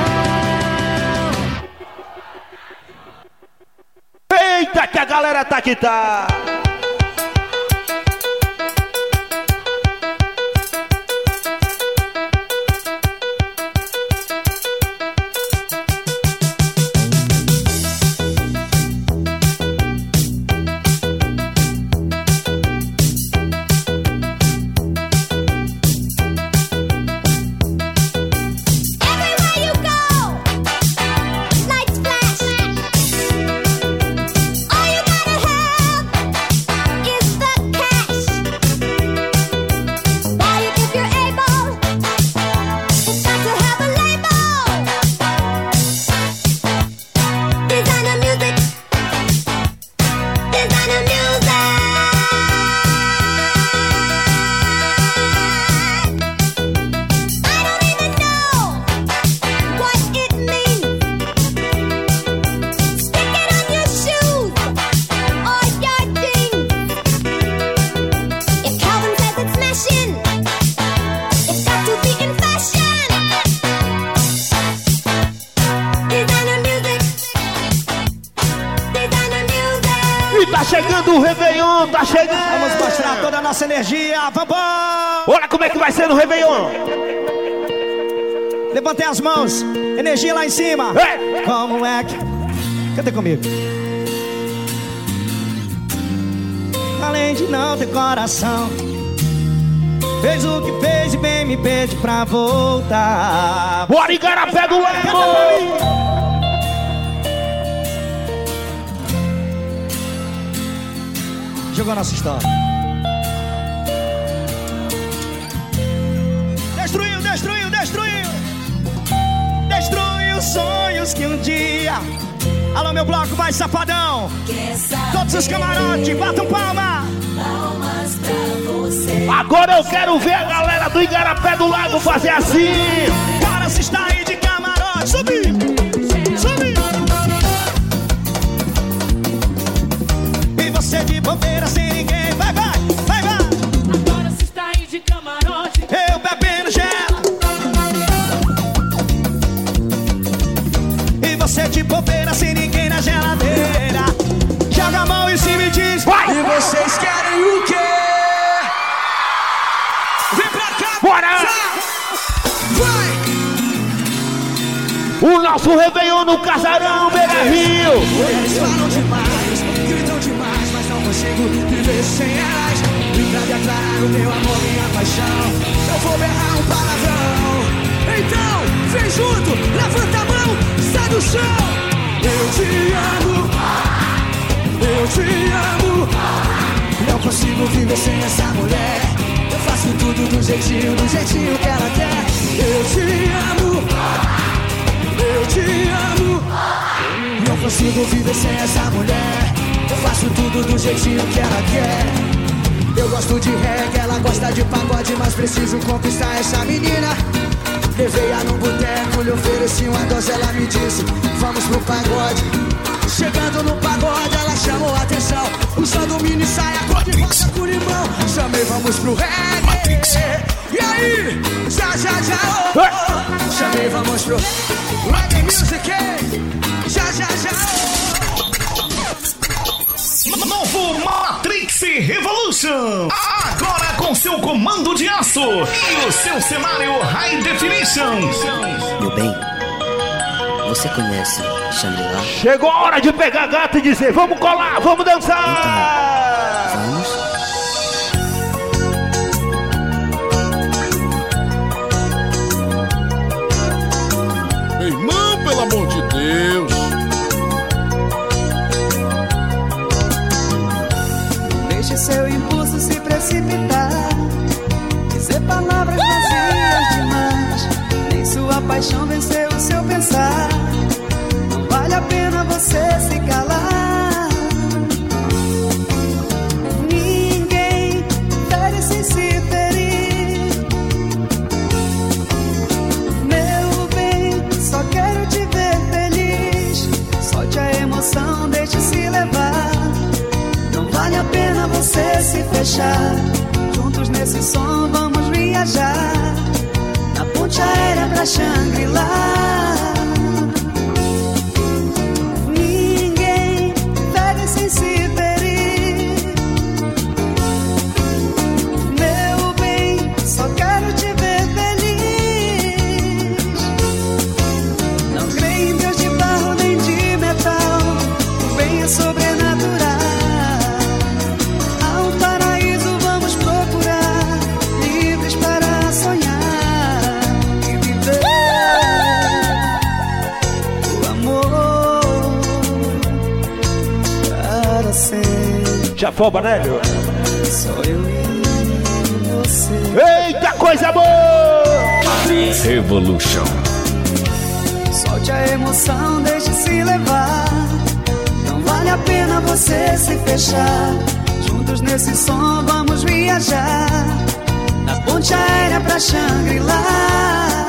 Eita que a galera tá que tá. Tá chegando o Réveillon, tá chegando. Vamos mostrar toda a nossa energia, vamos! Olha como é que vai ser no Réveillon. Levantem as mãos, energia lá em cima. É. Como é que... Canta comigo. Além de não ter coração, fez o que fez e bem me pede pra voltar. Bora, Igarapé do Lago! Jogou a nossa história. Destruiu, destruiu, destruiu. Destruiu os sonhos que um dia... Alô, meu bloco mais safadão. Todos os camarotes, batam palma. Palmas pra você. Agora eu quero ver a galera do Igarapé do Lago fazer assim. Bora se está aí de camarote. Subir, subir. E você de bobeira sem ninguém. Vai, vai, vai, vai. Agora se está aí de camarote. Eu bebendo gelo. E você de bobeira sem ninguém na geladeira. Joga a mão em cima e diz: vai! E vocês querem o quê? Vem pra cá! Bora! Vai! O nosso Réveillon no Casarão, Beira Rio. Eles falam demais, gritam demais, mas não consigo viver sem elas. E pra declarar o meu amor, minha paixão, eu vou berrar um palavrão. Então, vem junto, levanta a mão, sai do chão. Eu te amo, eu te amo. Não consigo viver sem essa mulher. Eu faço tudo do jeitinho que ela quer. Eu te amo, eu te amo. Não consigo viver sem essa mulher. Eu faço tudo do do jeitinho que ela quer. Eu gosto de reggae, ela gosta de pagode, mas preciso conquistar essa menina. Levei-a num boteco, lhe ofereci uma dose, ela me disse, vamos pro pagode. Chegando no pagode, ela chamou a atenção, usando mini saia, cor de rosa com limão. Chamei, vamos pro reggae. Matrix. E aí? Já, oh. Chamei, vamos pro reggae music. Já. Novo Matrix Revolution, agora com seu comando de aço e o seu cenário High Definition. Meu bem, você conhece Shangri-La? Chegou a hora de pegar gato e dizer, vamos colar, vamos dançar. Então, vamos? Meu irmão, pelo amor de Deus. Deixe seu impulso se precipitar, dizer palavras vazias demais. Nem sua paixão venceu o seu pensar. Não vale a pena você se calar. Ninguém fere sem se ferir. Meu bem, só quero te ver feliz. Solte a emoção, deixe-se levar. Não vale a pena você se fechar. Juntos nesse som vamos viajar, na ponte aérea pra Shangri-La. Ninguém fere sem se ferir. Meu bem, só quero te ver feliz. Não creio em Deus de barro nem de metal. O bem é sobrenatural. Já foi, Banélio? Só eu e você. Eita, coisa boa! Revolution. Solte a emoção, deixe-se levar. Não vale a pena você se fechar. Juntos nesse som vamos viajar, na ponte aérea pra Shangri-La.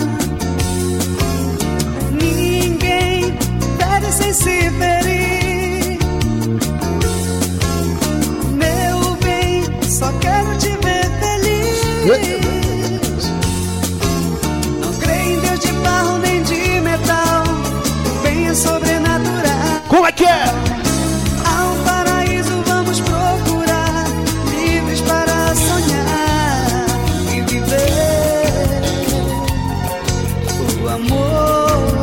Ninguém perde sem se ferir. Só quero te ver feliz. Não creio em Deus de barro nem de metal. O bem é sobrenatural. Como é que é? Há um paraíso, vamos procurar, livres para sonhar e viver o amor.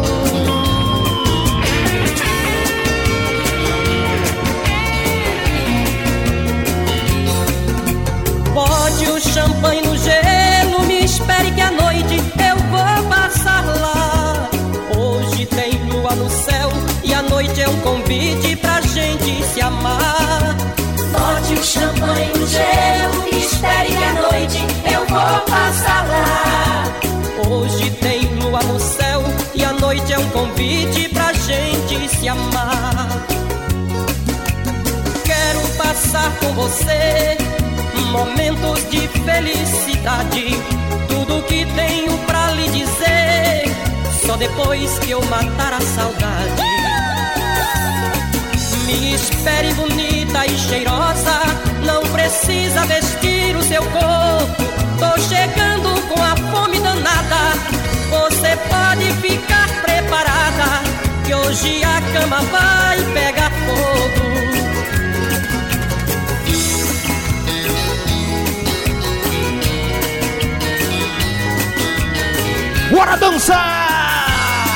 Bote o champanhe no gelo, me espere que à noite eu vou passar lá. Hoje tem lua no céu e a noite é um convite pra gente se amar. Bote o champanhe no gelo, me espere que à noite eu vou passar lá. Hoje tem lua no céu e a noite é um convite pra gente se amar. Quero passar com você momentos de felicidade, tudo que tenho pra lhe dizer, só depois que eu matar a saudade. Me espere bonita e cheirosa, não precisa vestir o seu corpo. Tô chegando com a fome danada, você pode ficar preparada, que hoje a cama vai pegar fogo. Bora dançar!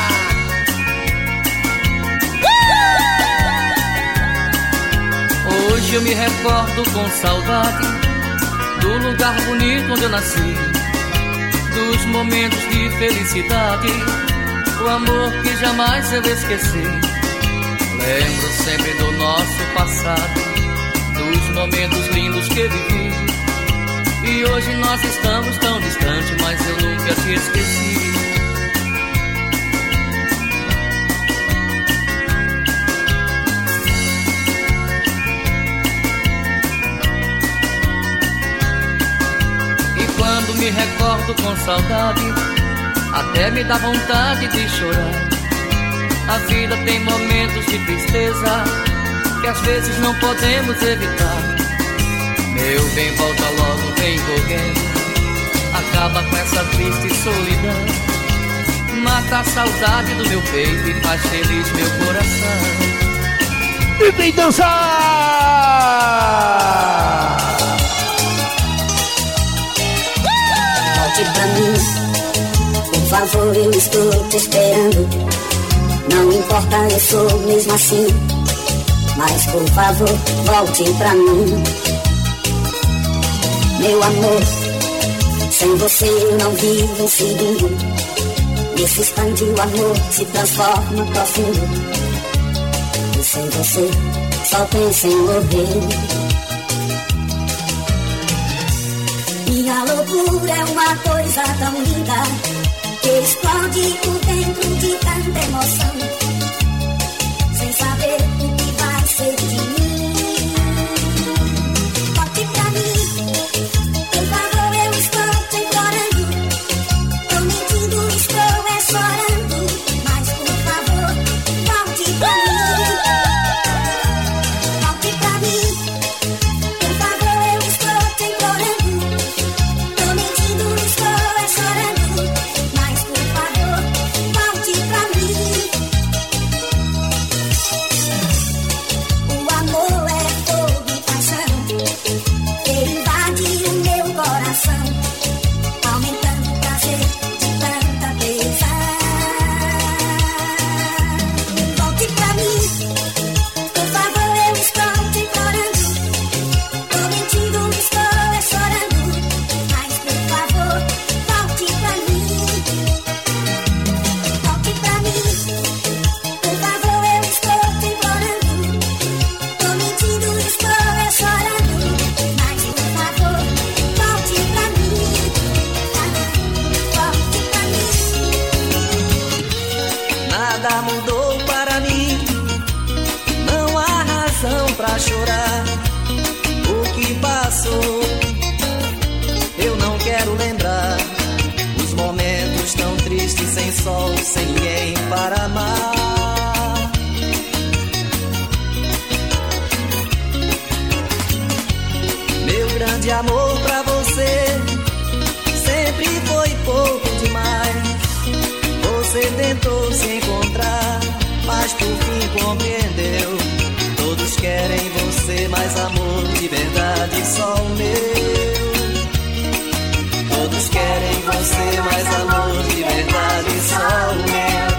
Hoje eu me recordo com saudade do lugar bonito onde eu nasci, dos momentos de felicidade, o amor que jamais eu esqueci. Lembro sempre do nosso passado, dos momentos lindos que vivi. E hoje nós estamos tão distantes, mas eu nunca te esqueci. me recordo com saudade, até me dá vontade de chorar. A vida tem momentos de tristeza que às vezes não podemos evitar. Meu bem, volta logo, vem correndo, acaba com essa triste solidão. Mata a saudade do meu peito e faz feliz meu coração. E vem dançar! Volte pra mim, por favor, eu estou te esperando. Não importa, eu sou mesmo assim, mas por favor, volte pra mim. Meu amor, sem você eu não vivo um segundo. Nesse instante o amor se transforma profundo. E sem você só penso em morrer. Minha loucura é uma coisa tão linda que explode por dentro de tanta emoção, sem saber o que vai ser de mim. Volte pra mim, por favor, eu estou te implorando. Tô mentindo, estou chorando, mas por favor, volte pra mim. Volte pra mim, por favor, eu estou te implorando. Tô mentindo, estou chorando, mas por favor, volte pra mim. O amor é fogo e paixão, ele invade o meu coração, aumentando o prazer de tanta tesão. Volte pra mim, por favor, eu estou te implorando. Tô mentindo, estou chorando, mas por favor, volte pra mim. Volte pra mim, por favor, eu estou te implorando. Tô mentindo, estou chorando, mas por favor, volte pra mim. Volte pra mim. Nada mudou para mim, não há razão pra chorar. O que passou, eu não quero lembrar. Os momentos tão tristes, sem sol, sem ninguém para amar. Meu grande amor pra você sempre foi pouco demais. Você tentou se encontrar, mas por fim compreendeu. Todos querem você, mas amor de verdade só o meu. Todos querem você, mas amor de verdade só o meu.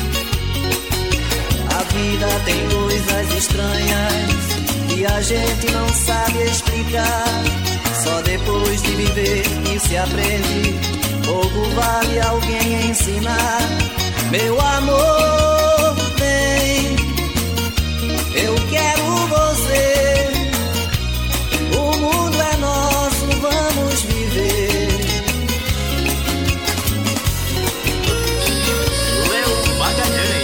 A vida tem coisas estranhas que a gente não sabe explicar. Só depois de viver que se aprende. Pouco vale alguém ensinar. Meu amor, vem, eu quero você. O mundo é nosso, vamos viver. Eu Magalhães.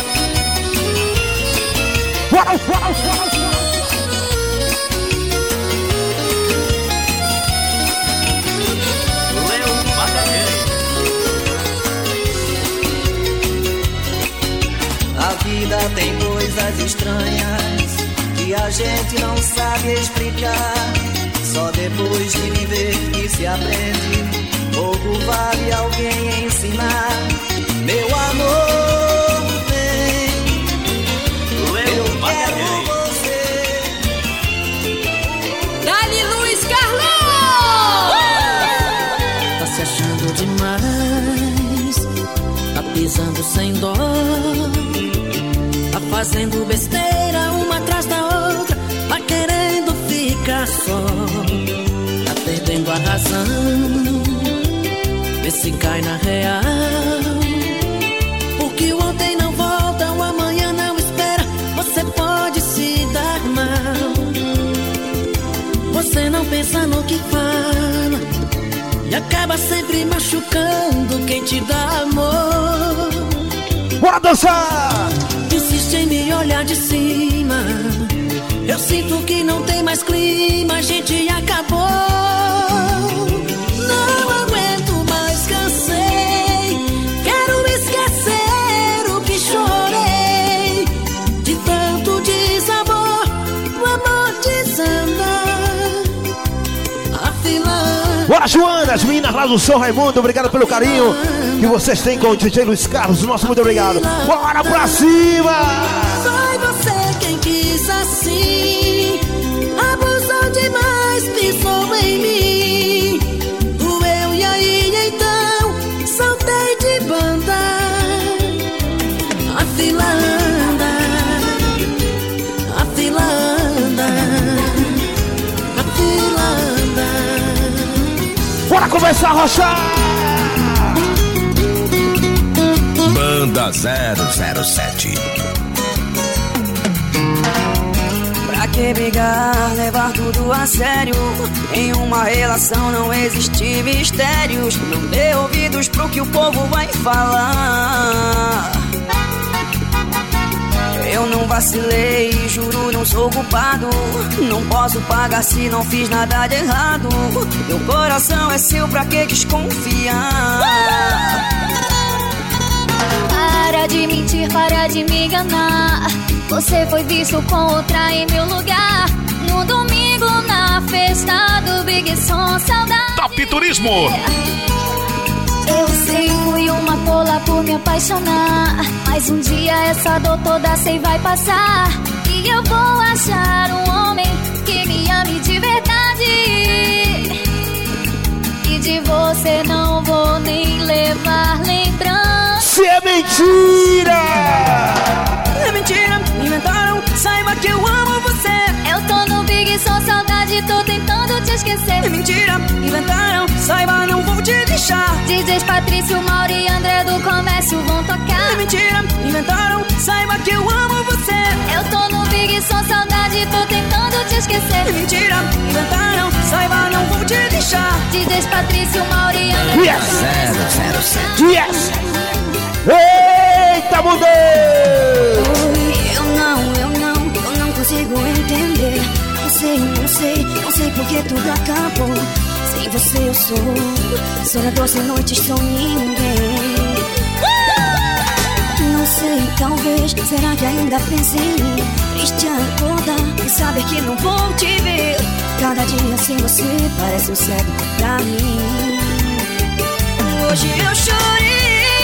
A vida tem coisas estranhas que a gente não sabe explicar. Só depois de viver que se aprende. Pouco vale alguém ensinar. Meu amor, vem, eu quero você. Dali Luiz Carlos! Tá se achando demais, tá pisando sem dó, tá fazendo besteira uma atrás da outra, tá querendo ficar só, tá perdendo a razão, vê se cai na real. O que o ontem não volta, o amanhã não espera, você pode se dar mal. Você não pensa no que fala e acaba sempre machucando quem te dá amor. Bora dançar! Insiste em me olhar de cima, eu sinto que não tem mais clima, a gente acabou. Não aguento Bora, Joana, as meninas lá do São Raimundo, obrigado pelo carinho que vocês têm com o DJ Luiz Carlos. Nosso muito obrigado. Bora pra cima! Foi você quem quis assim, abusou demais, pisou em mim. Doeu e aí então saltei de banda. A fila anda, a fila anda, a fila anda. Bora começar a rochar! Banda 007. Pra que brigar, levar tudo a sério? Em uma relação não existe mistérios. Não dê ouvidos pro que o povo vai falar. Eu não vacilei, juro não sou culpado. Não posso pagar se não fiz nada de errado. Meu coração é seu, pra que desconfiar? Para de mentir, para de me enganar. Você foi visto com outra em meu lugar. No domingo na festa do Big Som, saudade. Top Turismo. Eu sei, fui uma tola por me apaixonar. Mas um dia essa dor toda sei vai passar. E eu vou achar um homem que me ame de verdade. E de você não vou nem levar lembrança. Se é mentira! É mentira, inventaram, saiba que eu amo você. Eu tô no Big Som, saudade, tô tentando te esquecer. É mentira, inventaram, saiba, não vou te deixar. DJs Patrício, Mauro e André do Comércio vão tocar. É mentira, inventaram, saiba que eu amo você. Eu tô no Big Som, saudade, tô tentando te esquecer. É mentira, inventaram, saiba, não vou te deixar. DJs Patrício, Mauro e André do Comércio. 007. Yes! Eita, mudou! Eu não consigo entender. Não sei porque tudo acabou. Sem você eu sou sonhador sem noites, sem ninguém. Não sei, talvez, será que ainda penso em mim? Triste acordar e saber que não vou te ver. Cada dia sem você parece um cego pra mim. Hoje eu chorei.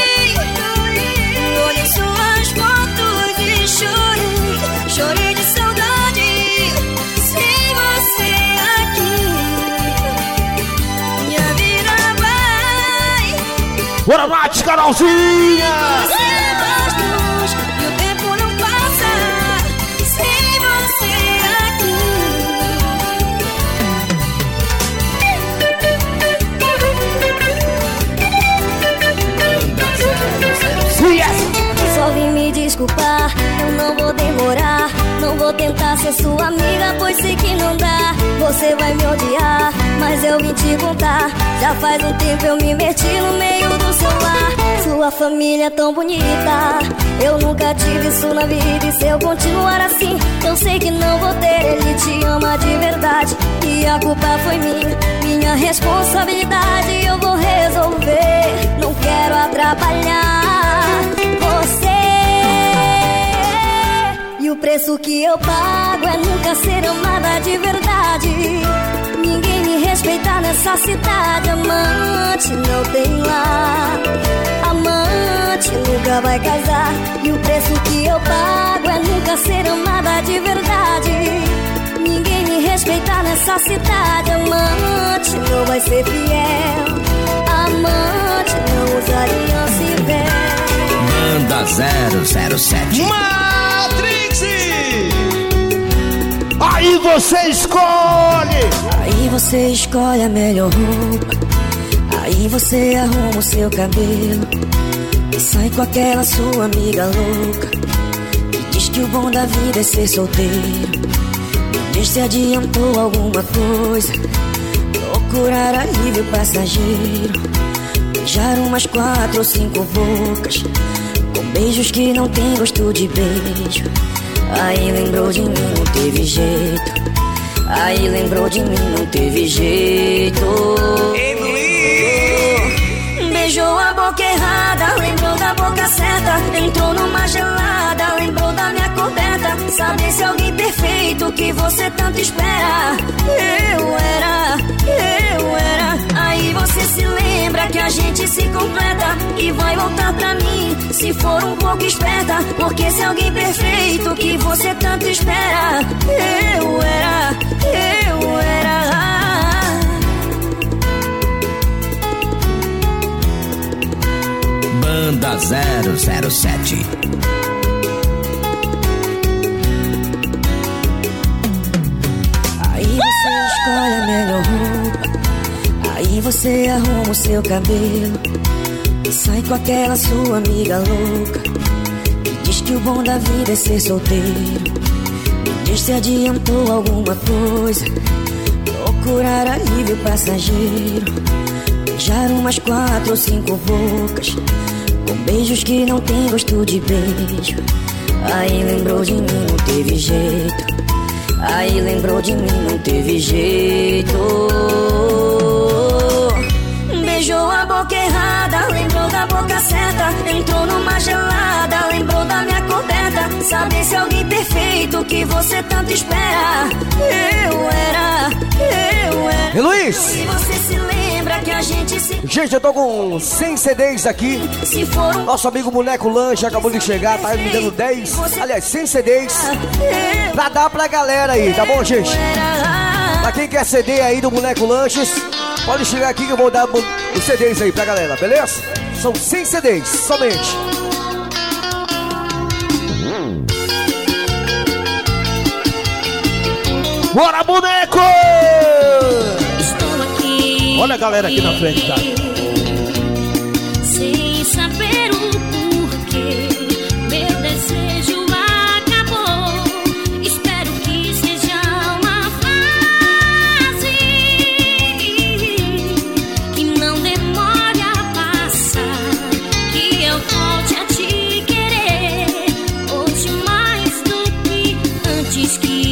Olhei suas fotos e chorei. Chorei de saudade. Sem você aqui, minha vida vai. Bora, Nath, Carolzinha! E o tempo não passa. Sem você aqui. Só vim me desculpar, eu não vou demorar. Não vou tentar ser sua amiga, pois sei que não dá. Você vai me odiar, mas eu vim te contar. Já faz um tempo eu me meti no meio do seu lar. Sua família é tão bonita, eu nunca tive isso na vida. E se eu continuar assim, eu sei que não vou ter. Ele te ama de verdade e a culpa foi minha responsabilidade. Eu vou resolver, não quero atrapalhar você. E o preço que eu pago é nunca ser amada de verdade. Ninguém me respeita nessa cidade. Amante não tem lá, amante nunca vai casar. E o preço que eu pago é nunca ser amada de verdade. Ninguém me respeita nessa cidade. Amante não vai ser fiel, amante não usa aliança e véu. Banda 007. Matrix! Aí você escolhe! Aí você escolhe a melhor roupa. Aí você arruma o seu cabelo e sai com aquela sua amiga louca que diz que o bom da vida é ser solteiro. Me diz se adiantou alguma coisa, procurar alívio passageiro, beijar umas 4 ou 5 bocas com beijos que não tem gosto de beijo. Aí lembrou de mim, não teve jeito. Aí lembrou de mim, não teve jeito. Beijou a boca errada, lembrou da boca certa. Entrou numa gelada, lembrou da minha coberta. Sabe se alguém perfeito que você tanto espera. Eu era. a gente se completa e vai voltar pra mim, se for um pouco esperta. Porque se alguém perfeito que você tanto espera, eu era. Banda 007. Aí você escolhe a melhor roupa, aí você arruma o seu cabelo e sai com aquela sua amiga louca que diz que o bom da vida é ser solteiro. Me diz se adiantou alguma coisa, procurar alívio passageiro, beijar umas 4 ou 5 bocas com beijos que não tem gosto de beijo. Aí lembrou de mim, não teve jeito. Aí lembrou de mim, não teve jeito. Beijou a boca errada, lembrou da boca certa. Entrou numa gelada, lembrou da minha coberta. Saber se alguém perfeito que você tanto espera, eu era. E Luiz? E você se lembra que a gente se... Gente, eu tô com 100 CDs aqui. Se for um... Nosso amigo Boneco Lanche acabou de chegar, tá me dando 10, aliás, 100 CDs pra dar pra galera aí, tá bom, gente? Pra quem quer CD aí do Boneco Lanches, pode chegar aqui que eu vou dar os CDs aí pra galera, beleza? São 100 CDs, somente. Bora, boneco! Estou aqui. Olha a galera aqui na frente, tá? Sem saber o porquê, meu desejo acabou. Espero que seja uma fase que não demore a passar, que eu volte a te querer hoje mais do que antes quis.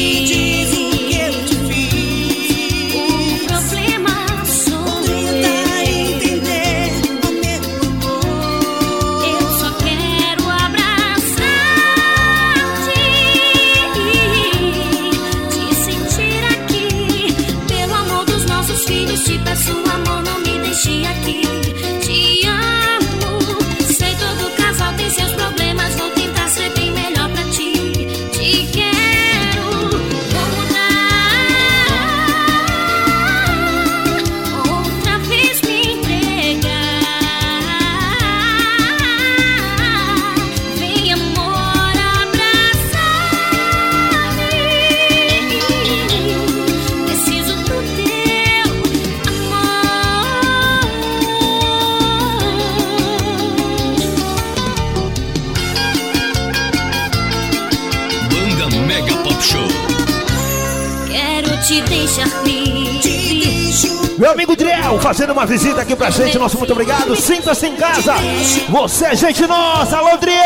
Meu amigo Driel, fazendo uma visita aqui pra gente, nosso muito obrigado. Sinta-se em casa, você é gente nossa, alô Driel!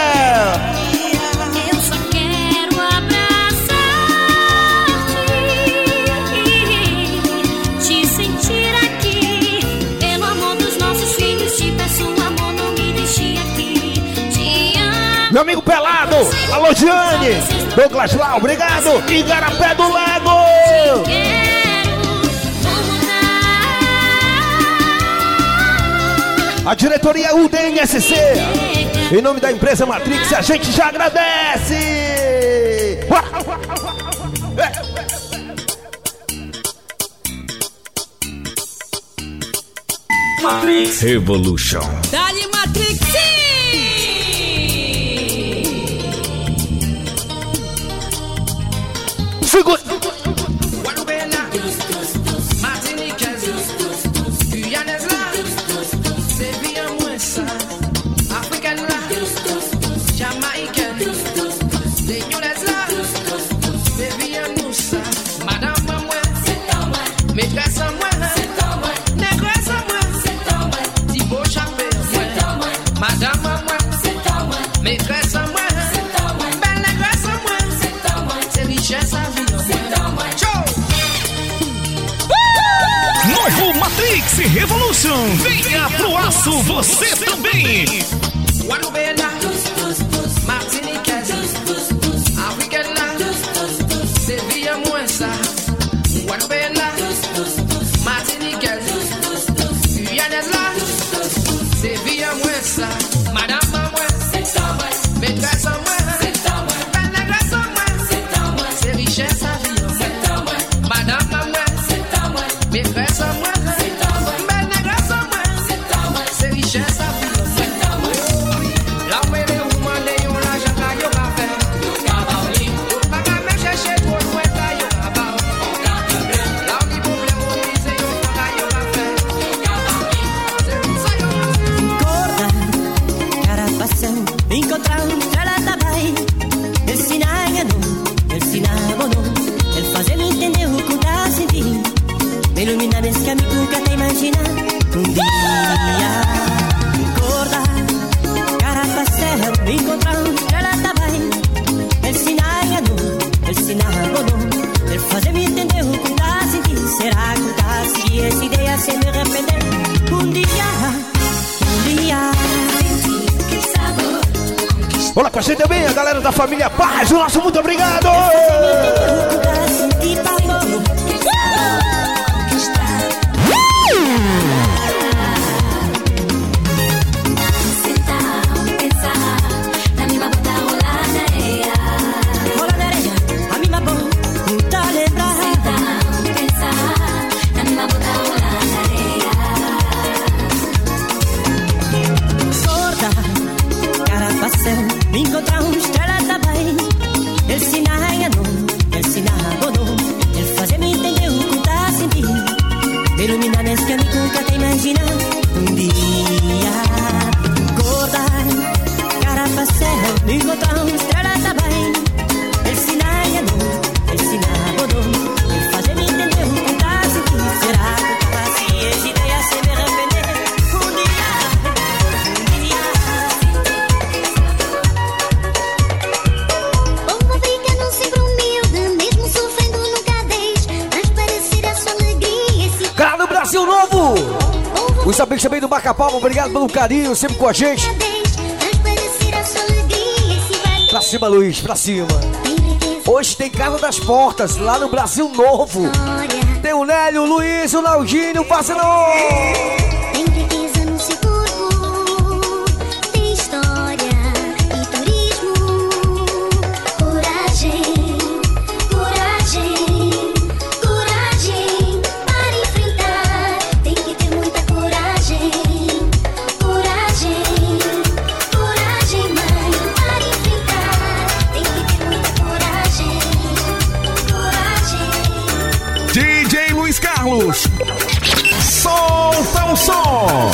Eu só quero abraçar-te, te sentir aqui, pelo amor dos nossos filhos, te peço amor, não me deixe aqui, te amo. Meu amigo Pelado, alô Giane, Douglas Lau, obrigado, Igarapé do Lago! A diretoria UDNSC, em nome da empresa Matrix, a gente já agradece! Matrix Revolution. Dali Matrix! Segura! Novo Matrix Revolution, venha pro aço você também. Martiniquez, Guyanaise là, grasa, madame moi, c'est à moi, maîtresse à moi, c'est à moi, belle grâce à moi, c'est à moi, c'est richesse à vivre, c'est à moi, madame moi, c'est à moi, maîtresse à moi, c'est à moi, belle grâce à moi, c'est à moi, c'est richesse à vivre, c'est à moi. Là où les women les ont l'argent à yo café, yo cabaoli, yo pas qu'à me chercher trop loin là yo cabao, on carte bleu. Là où les problèmes au lycée yo pas qu'à yo café, yo cabaoli, c'est ça yo. Carapação, encontramos ela também. Ele se enganou, ele se abonou. Ele fazendo entender o que tá sentindo. Me ilumina nesse caminho que nunca te imagina. Dia, acorda, carapação, encontramos ela também. Ele se enganou, ele se abonou. Ele fazendo entender o que tá sentindo. Será que tá seguindo essa ideia sem me arrepender? Dia. Olá com a gente também, a galera da família Paz, o nosso muito obrigado! Encontramos ela também. Ele se enganou, ele se abonou. Ele fazia-me entender o que tá sentindo. Me ilumina nesse caminho que nunca te imagina. Dia, acordar, carapacel. Encontramos ela também. Ele se enganou, ele se abonou. Ele fazia-me entender o que tá sentindo. Será que eu passei essa ideia sem me arrepender? Brasil Novo! Os amigos também do Macapalma, obrigado pelo carinho, sempre com a gente. Pra cima, Luiz, pra cima. Hoje tem Casa das Portas, lá no Brasil Novo. Tem o Nélio, o Luiz, o Laudinho, o parceiro! Solta o som!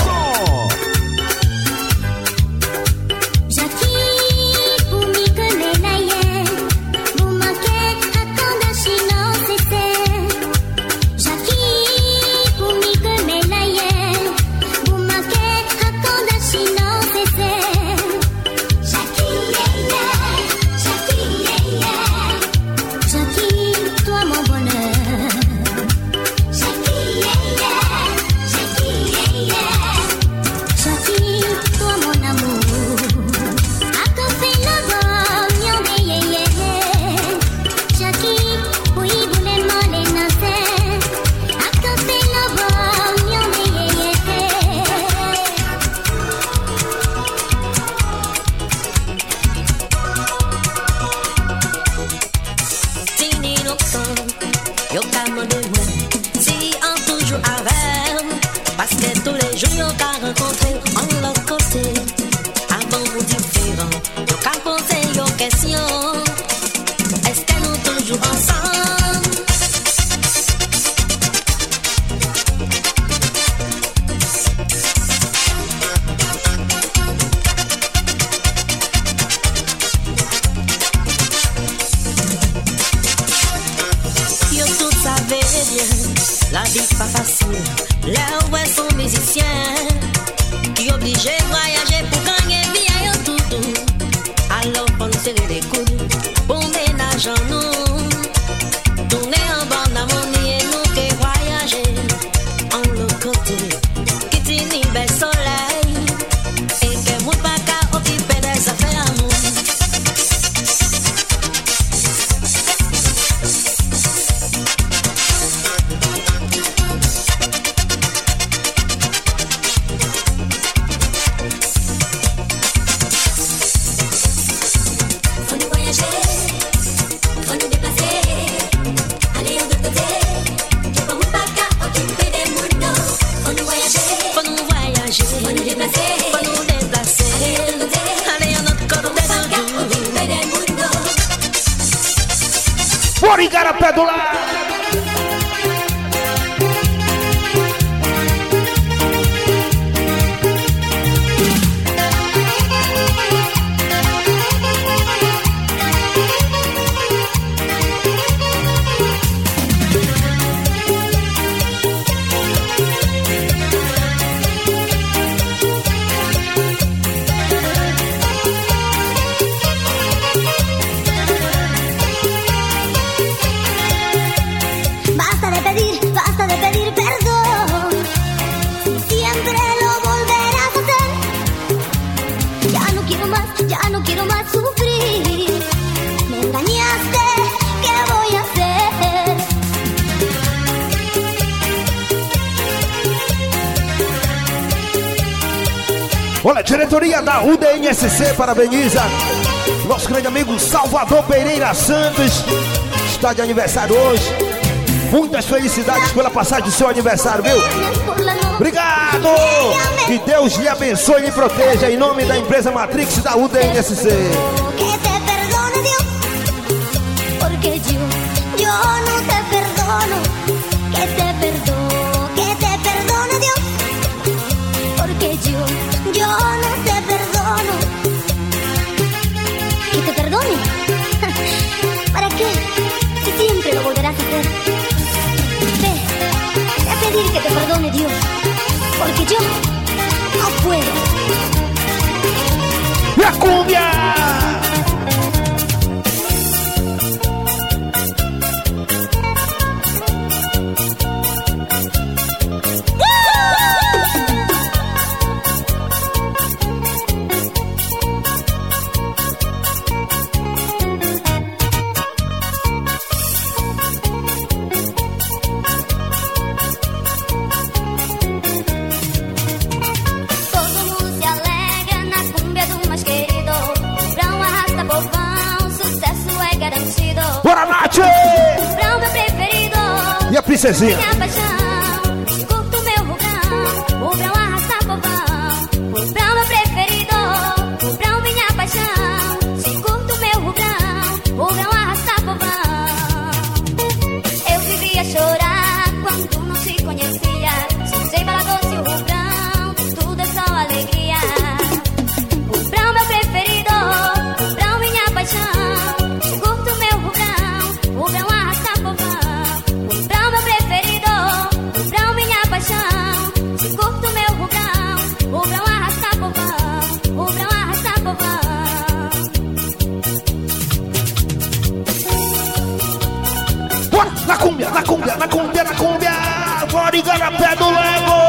La vie pas facile, là où est son musicien qui obligé de voyager pour gagner bien et tout. Alors pour nous serrer les coudes, pour ménage en nous, tourner en bonne harmonie et nous qui voyager en l'autre côté, qui t'inhibe bel soleil et que moi pas qu'à occuper des affaires à nous. pé do lado. Basta de pedir perdón. Siempre lo volverás a hacer. Ya no quiero más sufrir. Me engañaste, ¿qué voy a hacer? Olha, a diretoria da UDNSC parabeniza nosso grande amigo Salvador Pereira Santos. Está de aniversário hoje. Muitas felicidades pela passagem do seu aniversário, viu? Obrigado! Que Deus lhe abençoe e lhe proteja em nome da empresa Matrix da UDNSC. Que te perdone Dios, porque yo no te perdono. Que te perdone Dios, porque yo no te perdono. Que te perdone. ¿Para qué? Si siempre lo volverás a hacer. Ve a pedir que te perdone Dios, porque yo no puedo. ¡La cumbia! Bora, Nath! Pra o meu preferido E a princesinha? Minha paixão, curto meu rugão. O brão arrasta povão. O brão meu preferido. O brão minha paixão. Se curto meu rugão. O brão arrasta povão. Eu vivia a chorar quando não se conhecia. Sujei bala doce o rugão. Tudo é só alegria. O brão meu preferido. O brão minha paixão. Na cumbia! Bora Igarapé do Lego!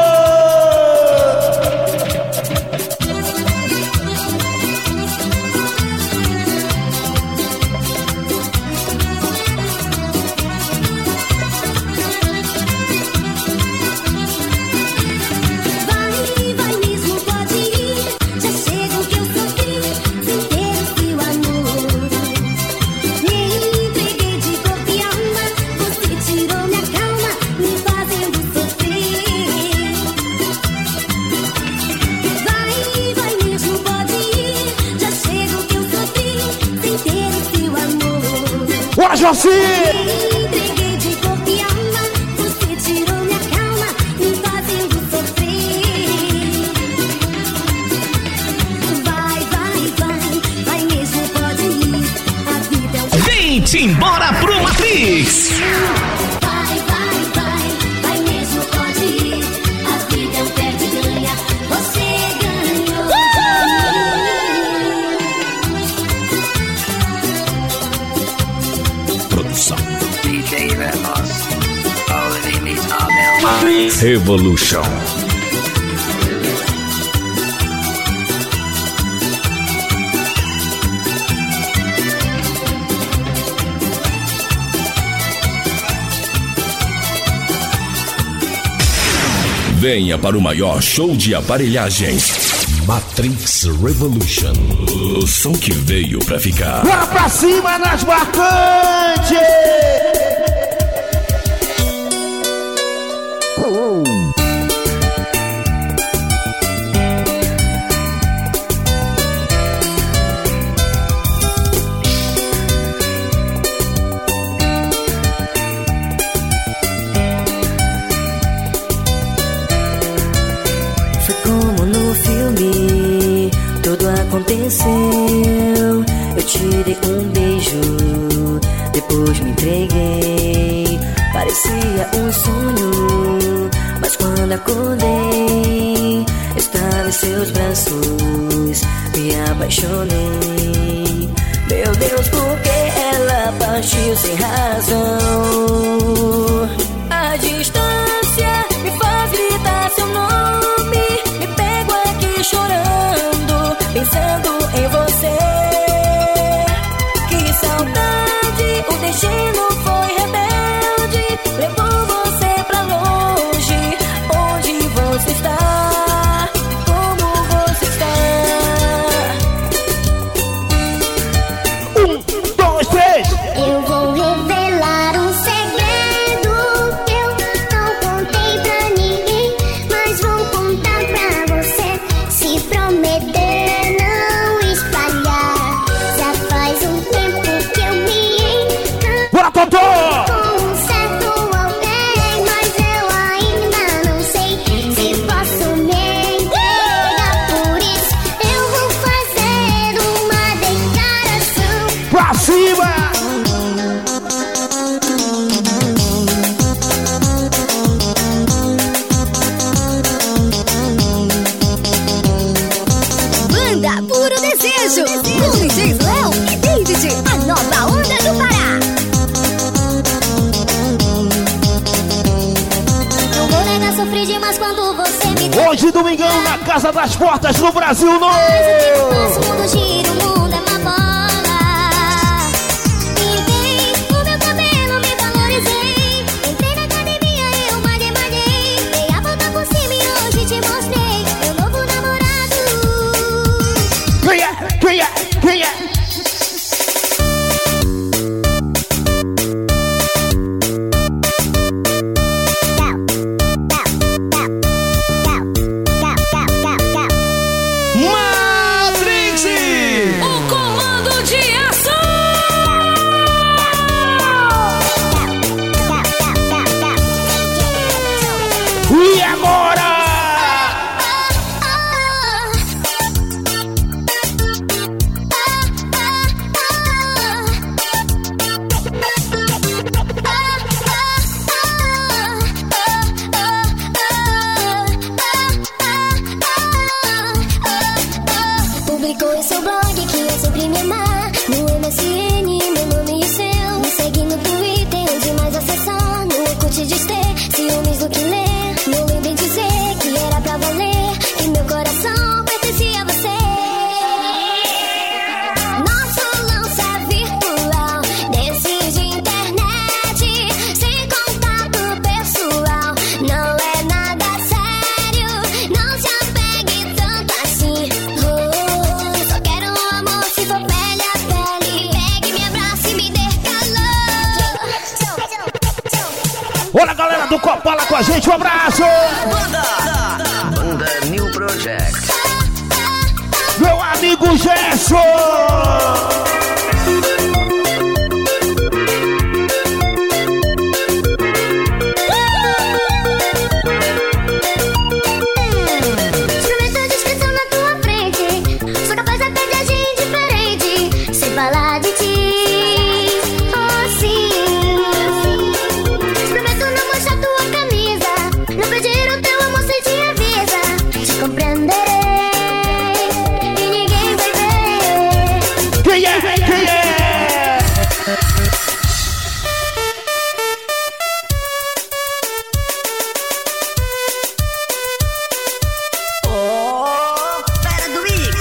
Vai mesmo, pode ir. Já chega o que eu sofri, sem ter o seu amor. Me entreguei de corpo e alma. Você tirou minha calma, me fazendo sofrer. Vai mesmo, pode ir. Já chega o que eu sofri, sem ter o seu amor. Bora, Joci! Me entreguei de corpo e alma. Você tirou minha calma, me fazendo sofrer. Vai mesmo, pode ir. A vida é um... Vem-te embora pro Matrix! Vai mesmo, pode ir. A vida é um perde-ganha. Você ganhou. Produção DJ Veloz. Matrix Revolution. Venha para o maior show de aparelhagens. Matrix Revolution. O som que veio pra ficar. Bora pra cima nas marcantes! venceu. Eu te dei um beijo, depois me entreguei. Parecia um sonho, mas quando acordei, estava em seus braços, me apaixonei. Meu Deus, por que ela partiu sem razão? A distância me faz gritar seu nome. Me pego aqui chorando, pensando em você. Que saudade, o destino foi rebelde, levou você pra longe. Onde você está? Como você está? 1, 2, 3. Eu vou revelar um segredo que eu não contei pra ninguém, mas vou contar pra você. Se prometer não espalhar, já faz um tempo que eu me encanto. Bora, Totó! Com um certo alguém, mas eu ainda não sei se posso me entregar. Por isso eu vou fazer uma declaração. Pra cima! Banda Puro Desejo, com DJs Léo e David, a nova onda do Pará. Não vou negar, sofri demais quando você me deu. Hoje, domingão, na Casa das Portas no Brasil, no... Mas o mundo gira, o mundo é uma bola. Pintei o meu cabelo, me valorizei. Entrei na academia, eu malhei. Dei a volta por cima e hoje te mostrei meu novo namorado. Quem é? Quem é? Quem é? Matrix! O comando de ação! E agora? Publicou em seu blog que eu sempre me amar. No MSN, meu nome e o seu. Me segue no Twitter, onde mais acessar. No Orkut diz ter ciúmes do que ler. Não lembro em dizer que era pra valer, que meu coração pertencia a você. Nosso lance é virtual, desses de internet, sem contato pessoal. Não é nada sério, não se apegue tanto assim. Só quero um amor se for pele a pele. Pegue, me abrace e me dê calor. Olha a galera do Copala com a gente, um abraço! Banda New Project. Meu amigo Gerson! Prometo descrição na tua frente. Sou capaz até de agir indiferente, sem falar de ti. Oh, sim. Prometo não manchar tua camisa, não pedir o teu amor sem te avisa. Te compreenderei e ninguém vai ver. Quem é? Quem é? Fera do Mix.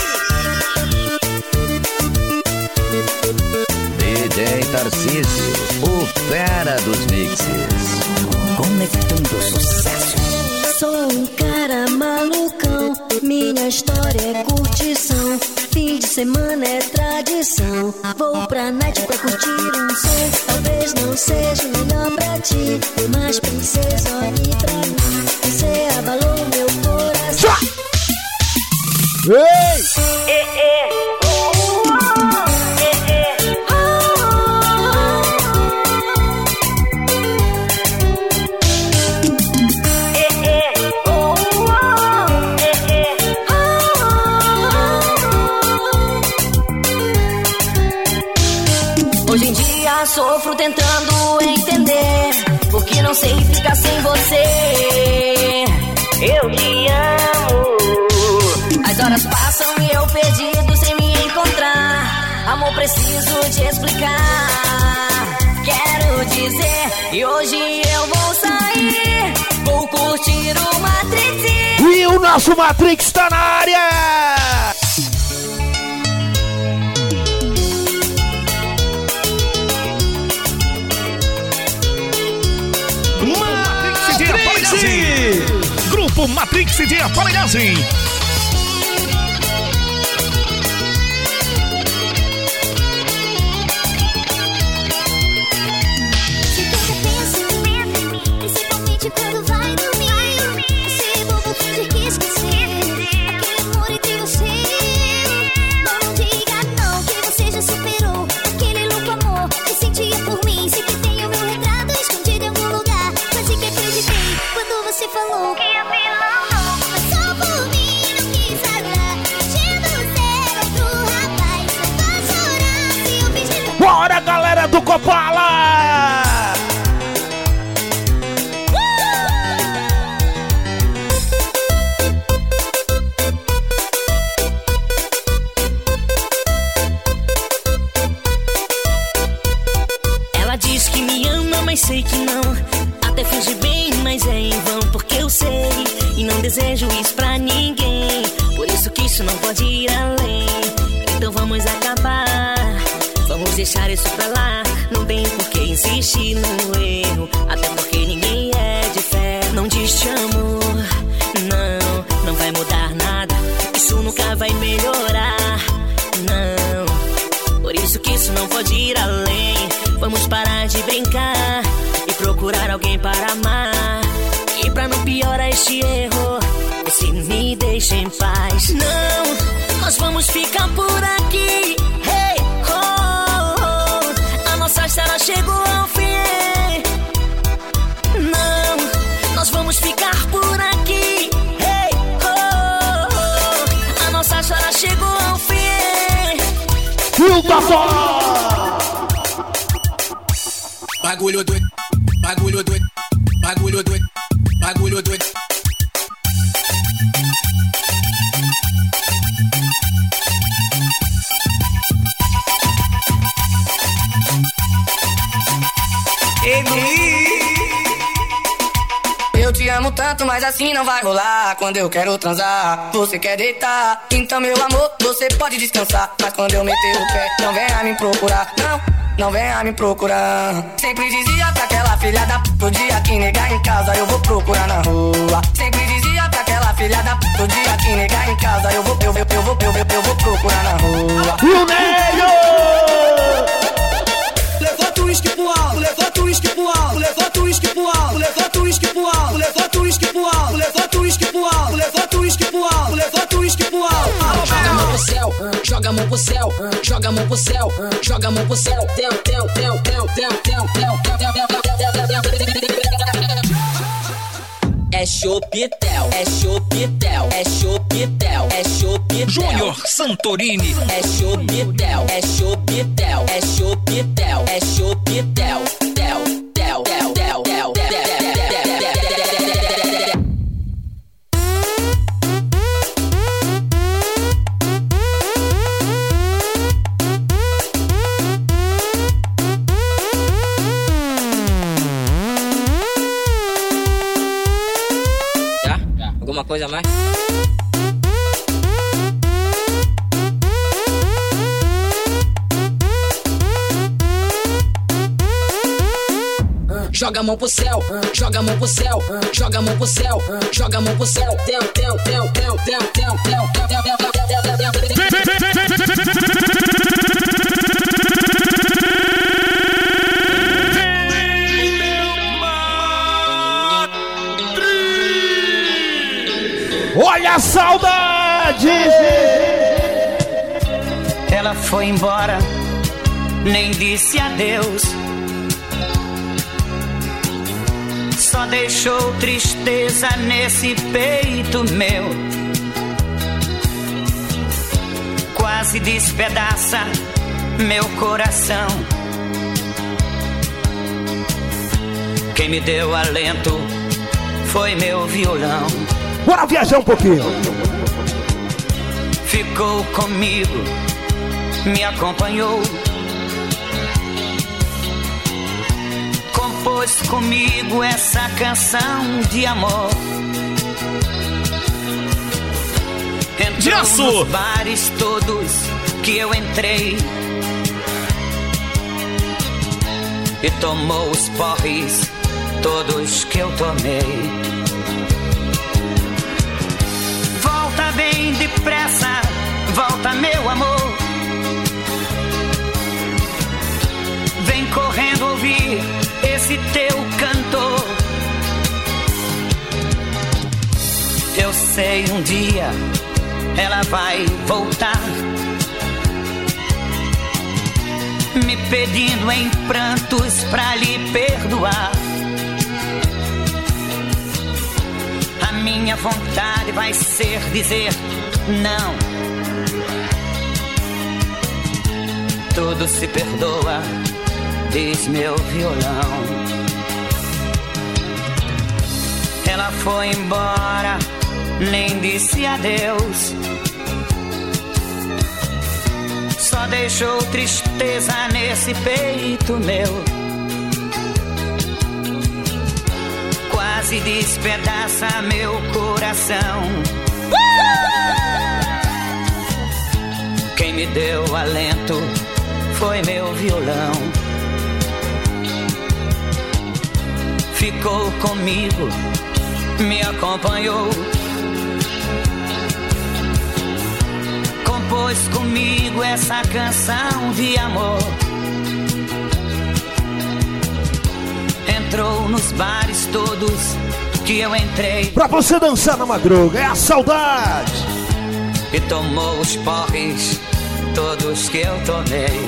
DJ Tarcísio, o fera dos mixes. Conectando sucesso. Sou um cara malucão, minha história é curtição. Fim de semana é tradição. Vou pra night pra curtir um som. Talvez não seja o melhor pra ti, mas princesa, olhe pra mim. Você abalou meu coração. Ei! não sei ficar sem você. Eu te amo. As horas passam e eu perdido sem me encontrar. Amor, preciso te explicar. Quero dizer, e hoje eu vou sair, vou curtir o Matrix. E o nosso Matrix tá na área! Matrix de Aparelhagem. Grupo Matrix de Aparelhagem. Quando vai dormir, você bobo fingir que esquecer aquele amor entre você. Não diga não, que você já superou aquele louco amor que sentia por mim. Sei que tem o meu retrato escondido em algum lugar, quase que acreditei quando você falou que ia me amar. Mas só por mim não quis falar, fingindo ser outro rapaz. Só vai chorar se eu fingir. Bora, galera do Copala! Sei que não, até finge bem, mas é em vão, porque eu sei e não desejo isso pra ninguém. Por isso que isso não pode ir além. Então vamos acabar, vamos deixar isso pra lá. Não tem por que insistir no erro, até porque ninguém é de fé. Não diz te amo, não vai mudar nada, isso nunca vai melhorar, não. Por isso que isso não pode ir além. Vamos parar de brincar e procurar alguém para amar. E pra não piorar este erro, você me deixa em paz. Não, nós vamos ficar por aqui. Hey, oh, oh, a nossa história chegou ao fim. Não, nós vamos ficar por aqui. Hey, oh, oh, a nossa história chegou ao fim. Filta fora! Bagulho doido, bagulho doido, bagulho doido, bagulho doido. Eu te amo tanto, mas assim não vai rolar. Quando eu quero transar, você quer deitar. Então, meu amor, você pode descansar. Mas quando eu meter o pé, não venha me procurar. Não venha me procurar. Sempre dizia pra aquela filha da puta, o dia que negar em casa eu vou procurar na rua. Sempre dizia pra aquela filha da puta, o dia que negar em casa eu vou procurar na rua. E o Negro! Levanta o uísque pro alto, levanta o uísque pro alto, levanta o uísque pro alto, levanta o uísque pro alto, levanta o uísque pro alto, levanta o uísque pro alto, levanta o uísque pro alto, levanta o uísque pro alto. Joga a mão pro céu, joga a mão pro céu, joga a mão pro céu, joga a mão pro céu. É chopitel, é chopitel, é chopitel, é chopitel. Júnior Santorini. É chopitel, é chopitel, é chopitel, é chopitel, tel, tel, tel, tel, tel, tel. Alguma coisa a mais? Joga a mão pro céu, joga a mão pro céu, joga a mão pro céu, joga a mão pro céu. Tel, tel, tel, tel, tel, tel, tel, tel, tel, tel, tel. Olha a saudade! Ela foi embora, nem disse adeus. Só deixou tristeza nesse peito meu. Quase despedaça meu coração. Quem me deu alento foi meu violão. Bora viajar um pouquinho. Ficou comigo, me acompanhou. Compôs comigo essa canção de amor. Entrou nos bares todos que eu entrei e tomou os porres todos que eu tomei. Volta bem depressa, volta meu amor. Vem correndo ouvir esse teu cantor. Eu sei um dia ela vai voltar, me pedindo em prantos pra lhe perdoar. A minha vontade vai ser dizer não. Tudo se perdoa, diz meu violão. Ela foi embora, nem disse adeus. Só deixou tristeza nesse peito meu. Quase despedaça meu coração. Quem me deu alento foi meu violão. Ficou comigo, me acompanhou. Compôs comigo essa canção de amor. Entrou nos bares todos que eu entrei. Pra você dançar na madruga, é a saudade. E tomou os porres todos que eu tomei.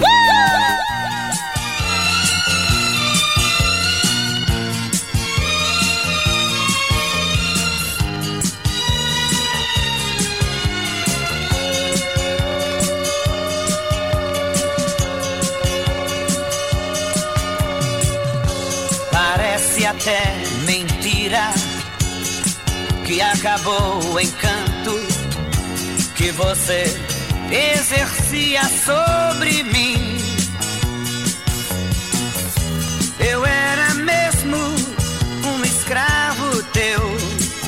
Parece até mentira que acabou o encanto que você exercia sobre mim. Eu era mesmo um escravo teu,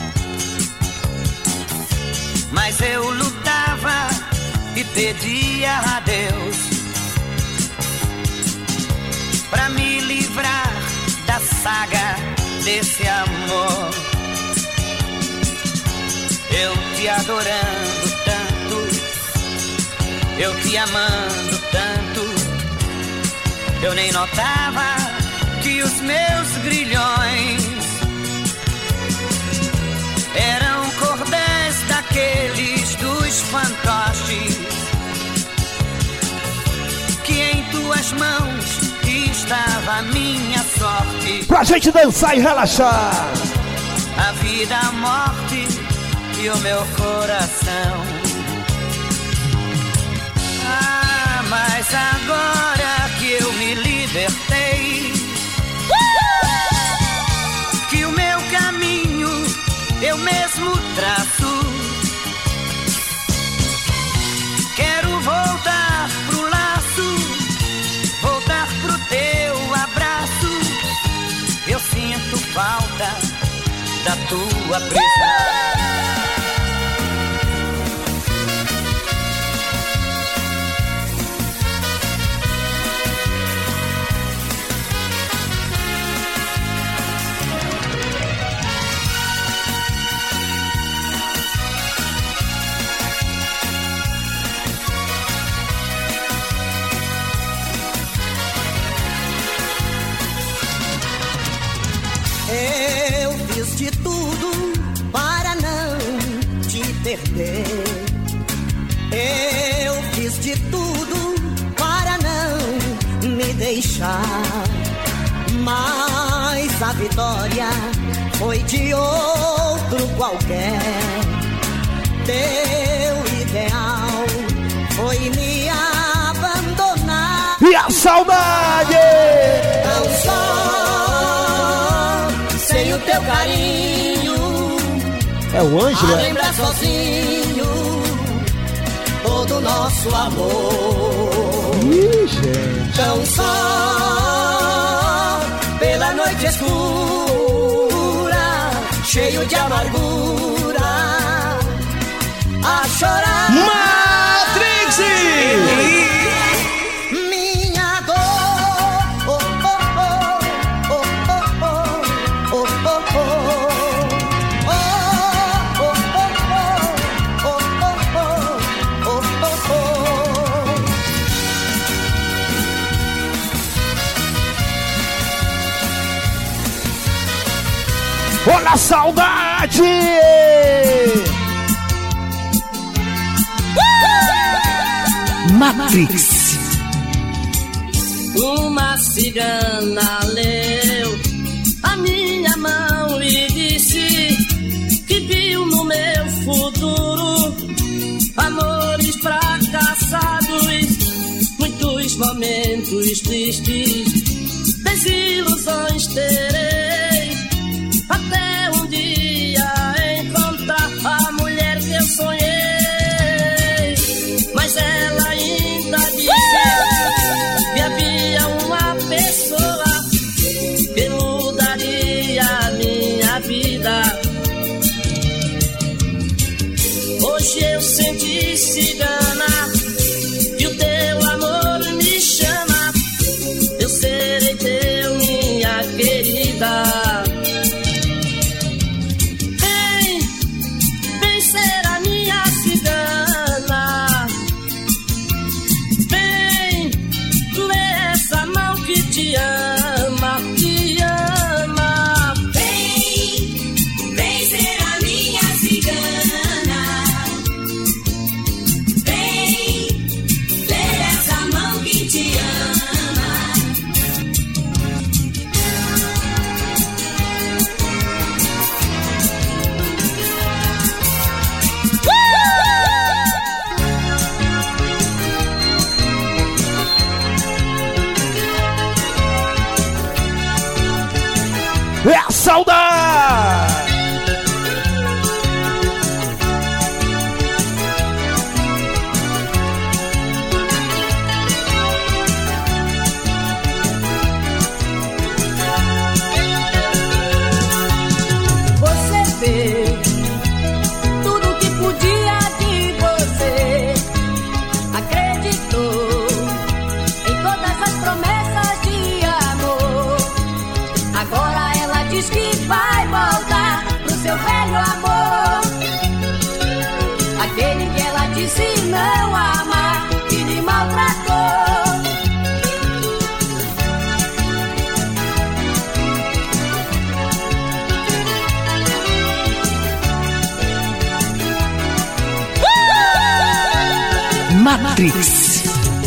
mas eu lutava e pedia a Deus pra me livrar da saga desse amor. Eu te adorando tanto, eu te amando tanto, eu nem notava que os meus grilhões eram cordéis daqueles dos fantoches, que em tuas mãos estava a minha sorte. Pra gente dançar e relaxar. A vida, a morte e o meu coração. Ah, mas agora que eu me libertei, que o meu caminho eu mesmo traço, quero voltar pro laço, voltar pro teu abraço. Eu sinto falta da tua prisão. Eu fiz de tudo para não te perder. Eu fiz de tudo para não me deixar, mas a vitória foi de outro qualquer. Teu ideal foi me abandonar. E a saudade! Tão só sem o teu carinho. É o Ângelo, a lembrar sozinho todo o nosso amor. Ih, gente. Tão só pela noite escura, cheio de amargura, a chorar. Matrix! Minha dor, oh, oh, oh, oh, oh, oh, oh, Olha a saudade! Matrix. Uma cigana leu a minha mão e disse que viu no meu futuro amores fracassados, muitos momentos tristes, desilusões terei, até um dia encontrar a mulher que eu sonhei. Mas ela ainda disse que havia uma pessoa que mudaria a minha vida. Hoje eu senti, cigana, que o teu amor me chama. Eu serei teu, minha querida. Vem ser a minha cigana. Vem ler essa mão que te ama, te ama. Vem ser a minha cigana. Vem ler essa mão que te ama. É a saudade! Você fez tudo que podia de você, acreditou em todas as promessas de amor. Agora ela diz que vai voltar pro seu velho amor, aquele que ela disse não amar, que lhe maltratou. Matrix.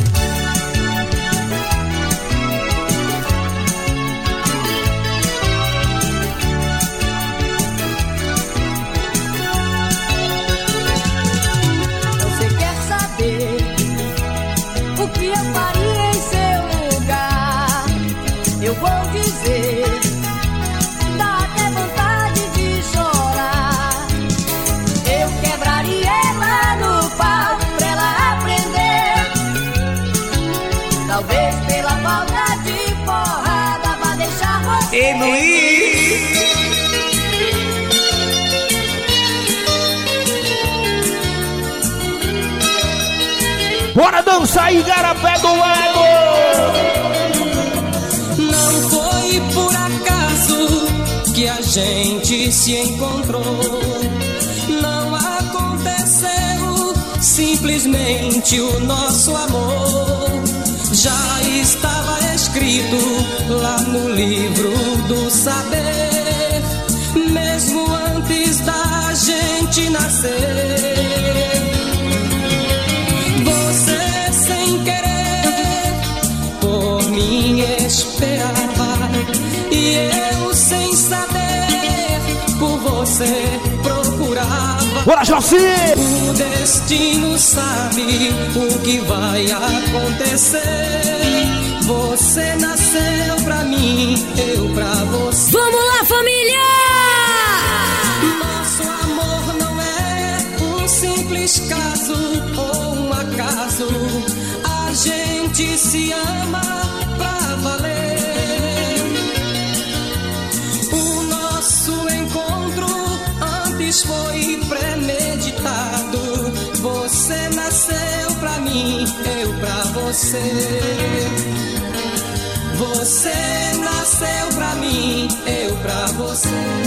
Você quer saber o que eu faria em seu lugar? Eu vou dizer, dá até vontade de chorar. Eu quebraria ela no pau pra ela aprender. Talvez pela falta de porrada vá deixar você. E Bora dançar, Igarapé do Lago! Não foi por acaso que a gente se encontrou. Não aconteceu simplesmente o nosso amor. Já estava escrito lá no livro do saber, mesmo antes da gente nascer. Você sem querer por mim esperava, e eu sem saber por você procurava. Bora, Joci! O destino sabe o que vai acontecer. Você nasceu pra mim, eu pra você. Vamos lá, família! Nosso amor não é um simples caso ou um acaso. A gente se ama pra valer. O nosso encontro antes foi premeditado. Você nasceu pra mim, eu pra você. Você nasceu pra mim, eu pra você.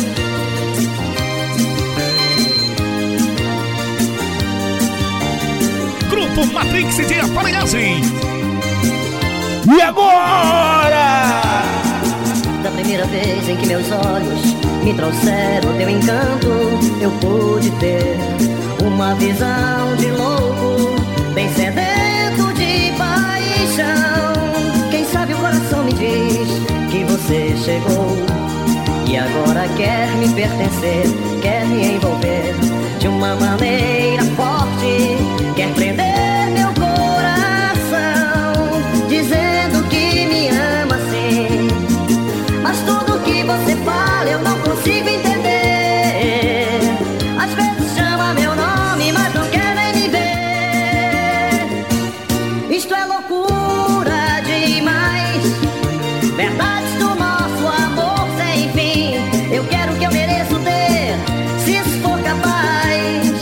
Grupo Matrix de Aparelhagem. E agora? Da primeira vez em que meus olhos me trouxeram teu encanto, eu pude ter uma visão de louco, bem sedento de paixão. Quem sabe o coração me diz que você chegou e agora quer me pertencer, quer me envolver de uma maneira forte, quer prender meu coração, dizendo que me ama sim. Mas tudo que você fala eu não consigo entender. Às vezes chama meu nome, mas não quer nem me ver. Isto é loucura demais, verdades do nosso amor sem fim. Eu quero o que eu mereço ter, se isso for capaz.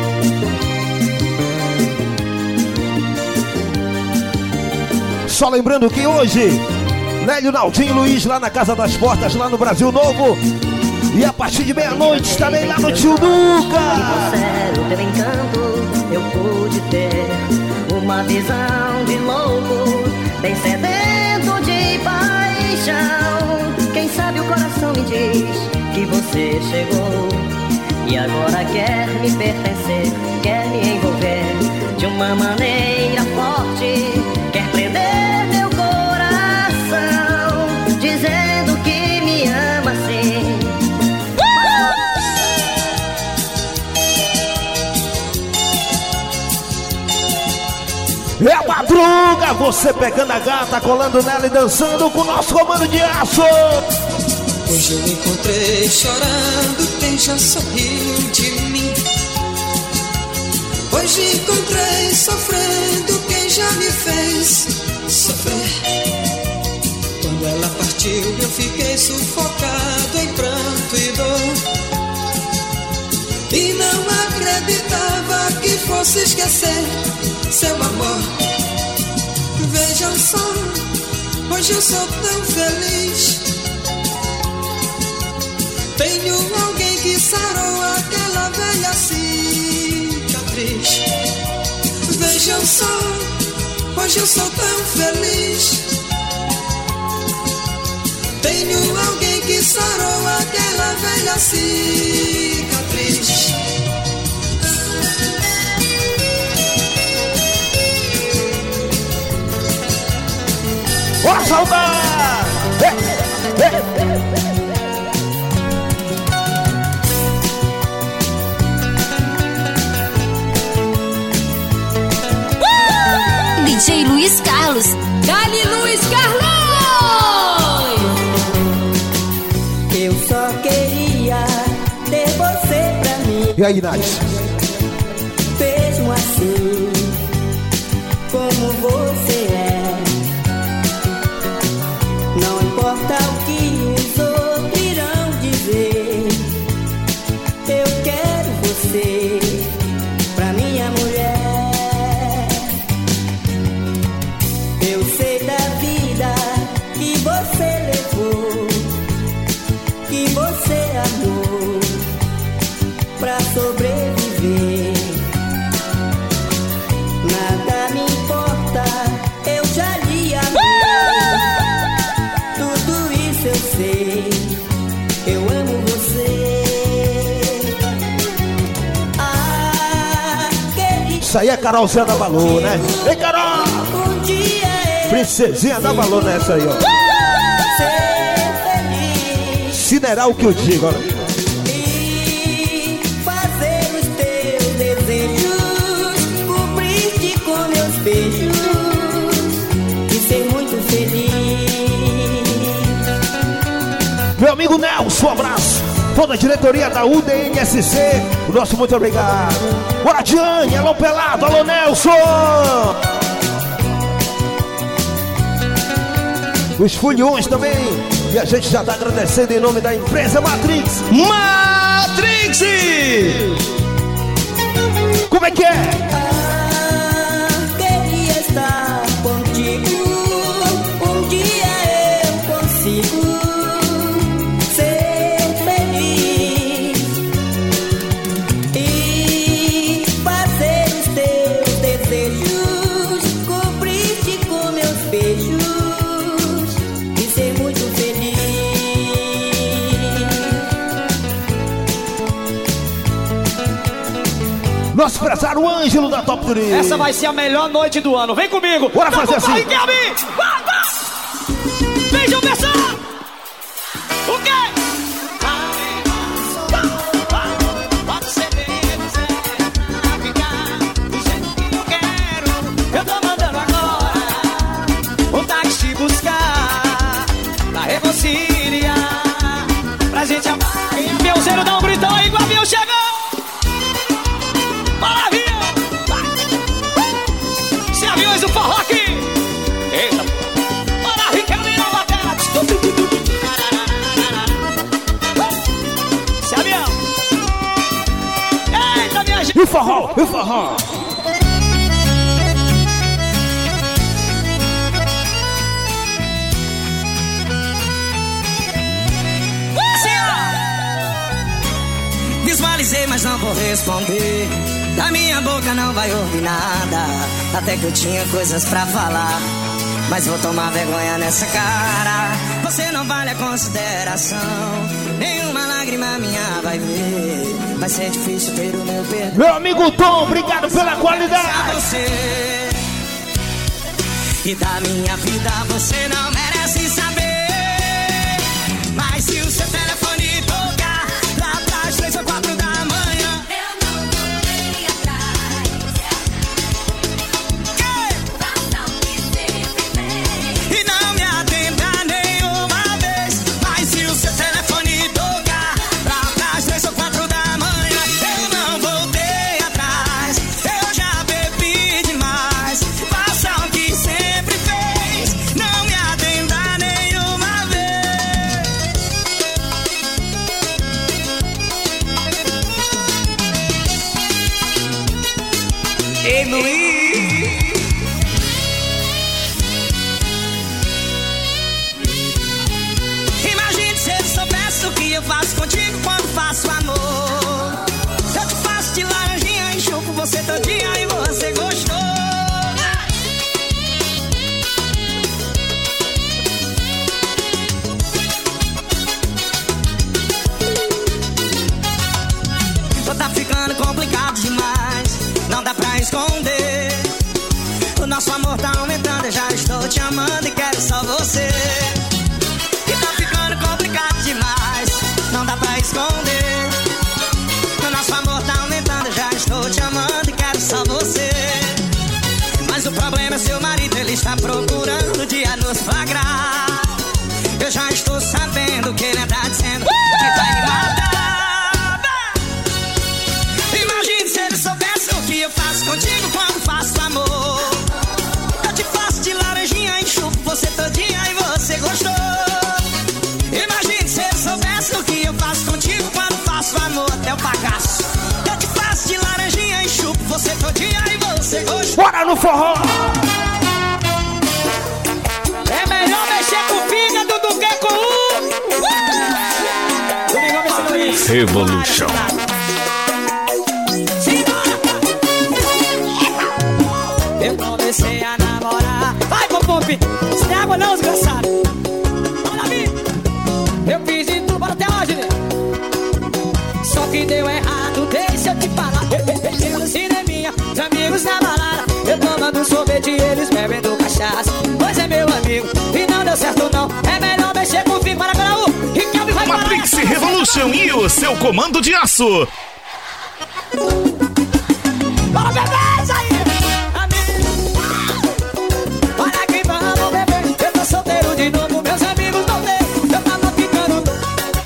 Só lembrando que hoje Nélio, Naldinho e Luiz lá na Casa das Portas, lá no Brasil Novo. E a partir de meia-noite estarei lá no Tio Duca. Sério, teu encanto eu pude ter uma visão de louco, bem sedento de paixão. Quem sabe o coração me diz que você chegou e agora quer me pertencer, quer me envolver de uma maneira forte, quer prender meu coração, dizendo que me ama sim. É a madruga, você pegando a gata, colando nela e dançando com o nosso comando de aço. Hoje eu encontrei chorando quem já sorriu de mim. Hoje encontrei sofrendo quem já me fez sofrer. Quando ela partiu eu fiquei sufocado em pranto e dor, e não acreditava que fosse esquecer seu amor. Vejam só, hoje eu sou tão feliz. Tenho alguém que sarou aquela velha cicatriz. Vejam só, hoje eu sou tão feliz. Tenho alguém que sarou aquela velha cicatriz. Ó, saudade! DJ Luiz Carlos. Dali Luiz Carlos! Eu só queria ter você pra mim. E aí, Nath? Mesmo assim, como você é, não importa o que os outros irão dizer, eu quero você pra minha mulher. Eu sei da vida que você levou, que você amou pra sobreviver. Nada me importa, eu já lhe amei. Tudo isso eu sei, eu amo você. Isso aí é Carolzinha da Valor, né? Ei, Carol! Princesinha da Valor nessa aí, ó. Sideral o que eu digo, olha. E fazer os teus desejos, cobrir-te com meus beijos e ser muito feliz. amigo Nelson, um abraço. Toda a diretoria da UDNSC, o nosso muito obrigado. Bora, Diane, alô Pelado, alô Nelson. Os Fulhões também. E a gente já está agradecendo em nome da empresa Matrix. Matrix! Como é que é? Queria estar contigo. Um dia eu consigo ser feliz e fazer os teus desejos, cobrir-te com meus beijos e ser muito feliz. Nosso empresário Ângelo da Top Turismo. Essa vai ser a melhor noite do ano. Vem comigo. Bora fazer assim. Vai, Kelvin. Vai. Beijão, pessoal. O quê? Pode ser ficar do jeito que eu quero. Eu tô mandando agora o táxi te buscar pra reconciliar, pra gente amar. E o Aviãozeiro dá um gritão aí que o avião chegou. O forró aqui. Eita. Para Riquelme na bateria. Se avião. Eita, minha gente. E o forró, e o forró. Visualizei, mas não vou responder. Da minha boca não vai ouvir nada. Até que eu tinha coisas pra falar, mas vou tomar vergonha nessa cara. Você não vale a consideração, nenhuma lágrima minha vai ver. Vai ser difícil ter o meu perdão. Meu amigo Tom, obrigado pela qualidade. Você, e da minha vida você não merece saber. Mas se o seu telefone tocar lá pras 3 ou 4 da manhã, eu não voltei atrás. Faça o que sempre fez e não me atenda nenhuma vez. Mas se o seu telefone tocar lá pras 3 ou 4 da manhã, eu não voltei atrás. Eu já bebi demais. Faça o que sempre fez, não me atenda nenhuma vez. Ei, Luiz. Imagine se ele soubesse o que eu faço contigo quando faço amor. Eu te faço de laranjinha, enxugo você todinha e você gostou. Só tá ficando complicado demais, não dá pra esconder. O nosso amor tá aumentando, eu já estou te amando e quero só você. E tá ficando complicado demais, não dá pra esconder. O nosso amor tá aumentando, eu já estou te amando e quero só você. Mas o problema é seu marido, ele está procurando dia nos flagrar. Eu já estou sabendo que ele tá dizendo que vai me matar. Imagine se ele soubesse o que eu faço contigo quando faço amor. Eu te faço de laranjinha, enxugo você todinha e você gostou. Imagine se ele soubesse o que eu faço contigo quando faço amor até o bagaço. Eu te faço de laranjinha, enxugo você todinha e você gostou. Bora no forró! É melhor mexer com o fígado do que com o Revolution. Eu comecei a namorar. Vai, Popompi! Isso não é água não, desgraçado. Olha ali. Eu fiz de tudo até hoje, né? Só que deu errado, deixa eu te falar. Eu no cineminha, os amigos na balada. Eu tomando sorvete e eles bebendo cachaça. Pois é, meu amigo, e não deu certo não. É melhor mexer com o fim para Graú. E Kelvin vai parar. Matrix Revolution e o seu comando de aço. Bora, bebê, isso aí! Olha aqui, vamos, bebê. Eu tô solteiro de novo, meus amigos não tem. Eu tava ficando louco.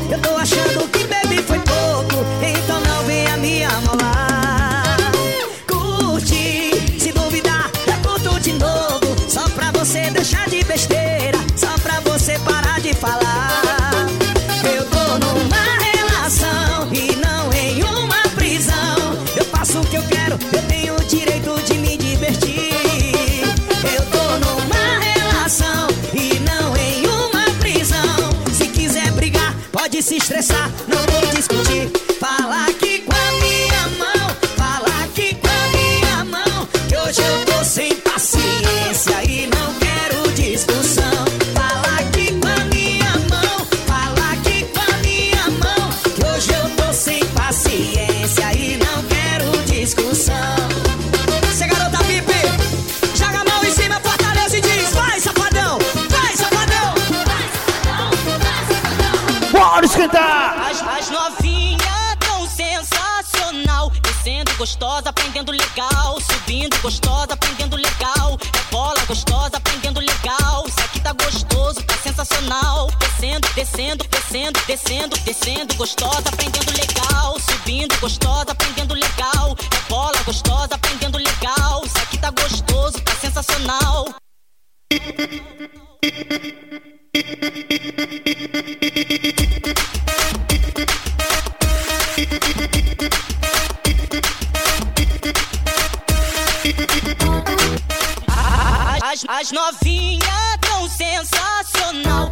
Eu tô achando que bebi foi pouco, então não venha me amolar. Curte, se duvidar, eu curto de novo. Só pra você deixar de besteira, só pra você parar de falar. Eu tô numa relação e não em uma prisão. Eu faço o que eu quero, eu tenho o direito de me divertir. Eu tô numa relação e não em uma prisão. Se quiser brigar, pode se estressar, não vou discutir. Fala aqui com a minha mão, fala aqui com a minha mão, que hoje eu tô sem paciência e não quero discussão. Fala aqui com a minha mão, fala aqui com a minha mão, que hoje eu tô sem paciência e não quero discussão. Cê garota VIP, joga a mão em cima, fortaleza e diz: vai safadão, vai safadão, vai safadão, vai safadão. Bora esquentar! As novinhas tão sensacional, descendo gostosa, aprendendo legal, subindo gostosa, aprendendo legal, bola gostosa, aprendendo legal. Isso aqui tá gostoso, tá sensacional. Descendo, descendo, descendo, descendo, descendo gostosa, aprendendo legal, subindo gostosa, aprendendo legal, bola gostosa, aprendendo legal. Isso aqui tá gostoso, tá sensacional. As novinhas tão sensacional.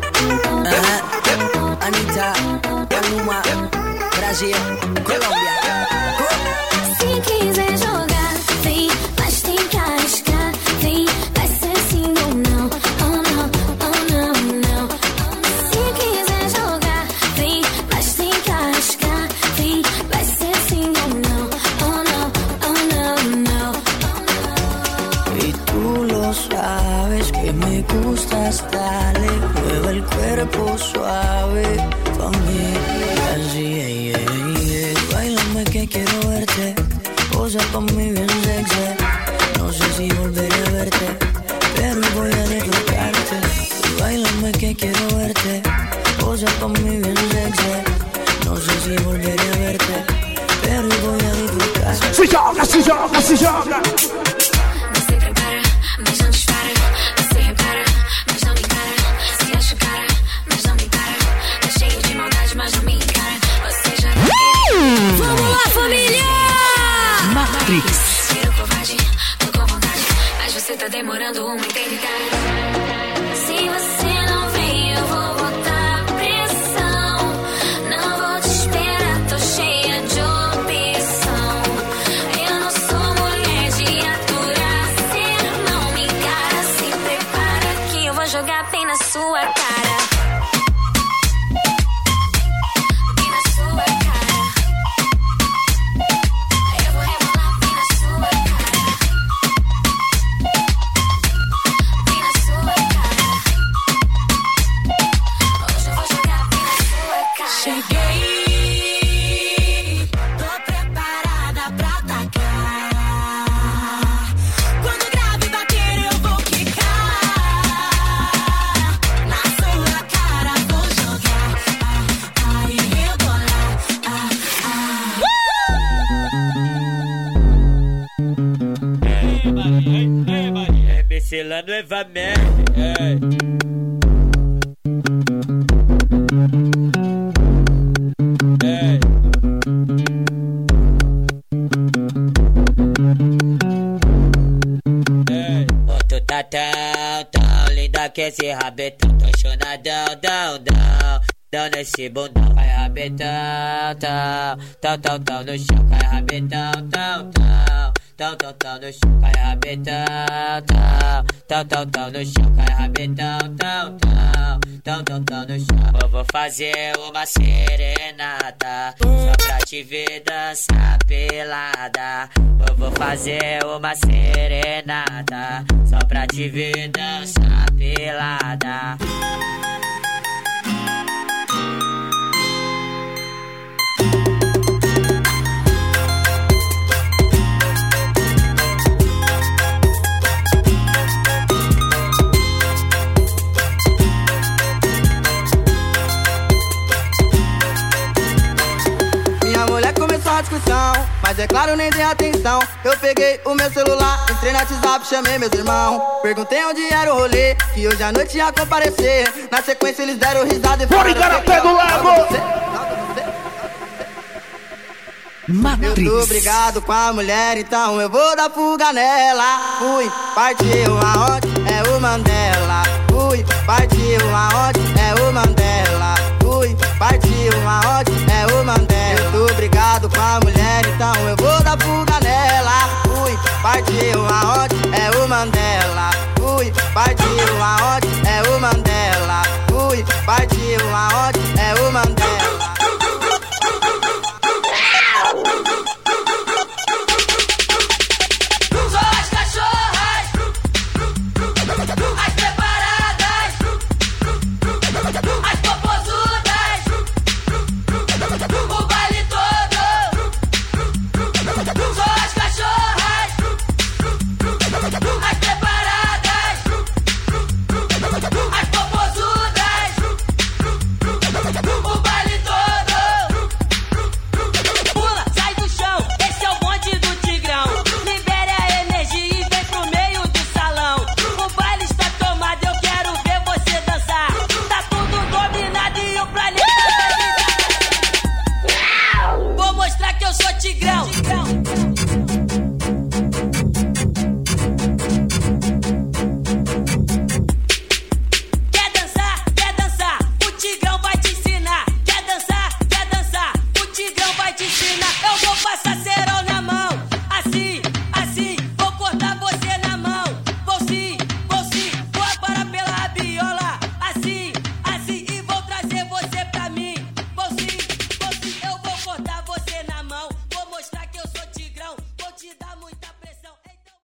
Anitta, Maluma, Brasil, Colômbia. Se quiser jogar, vem, mas tem que arriscar. Vem, vai ser sim ou não. Oh não, oh não, não. Se quiser jogar, vem, mas tem que arriscar. Vem, vai ser sim ou não. Oh não, oh não, não. Y tú lo sabes que me gustas, dale, mueve el cuerpo suave pa' mí, así, bailame que quiero verte, posa pa' mí bien sexy, no sé si volveré a verte, pero voy a disfrutarte, bailame que quiero verte, posa pa' mí bien sexy, no sé si volveré a verte, pero voy a disfrutarte. Se joga, se joga, se joga! Você prepara, mas não dispara. Você repara, mas não me encara. Se acha o cara, mas não me para. Tá cheio de maldade, mas não me encara. Você já não quer. Vamos lá, família! Matrix. Ser o covarde, tô com vontade, mas você tá demorando uma eternidade. Se você não vem, eu vou botar pressão. Não vou te esperar, tô cheia de opção. Eu não sou mulher de aturar, cê não me encara. Se prepara que eu vou jogar bem na sua cara. Bem na sua cara. Eu vou rebolar bem na sua cara. Bem na sua cara. Hoje eu vou jogar bem na sua cara. Cheguei, tô preparada pra atacar. Quando o grave bater eu vou quicar. Na sua cara vou jogar. Ai, rebolar. MC lá no Evamé. Tu tá tão linda que esse rabetão, tô chonadão, dão nesse bundão, vai rabetão, tão no chão, vai rabetão, tão no chão, vai rabetão, tão no chão, vai rabetão, tão no chão. Eu vou fazer uma serenata só pra te ver dançar pelada. Eu vou fazer uma serenata só pra te ver dançar pelada. discussão, mas é claro, nem dei atenção. Eu peguei o meu celular, entrei no WhatsApp, chamei meus irmãos. Perguntei onde era o rolê, que hoje à noite ia comparecer. Na sequência eles deram risada e falaram: bora, Igarapé do Lago! Matrix. Eu tô brigado com a mulher, então eu vou dar fuga nela. Fui, partiu aonde é o Mandela. Fui, partiu aonde é o Mandela. Fui, partiu aonde é o Mandela. Eu tô brigado com a mulher, então eu vou dar fuga nela. Fui, partiu aonde é o Mandela. Fui, partiu aonde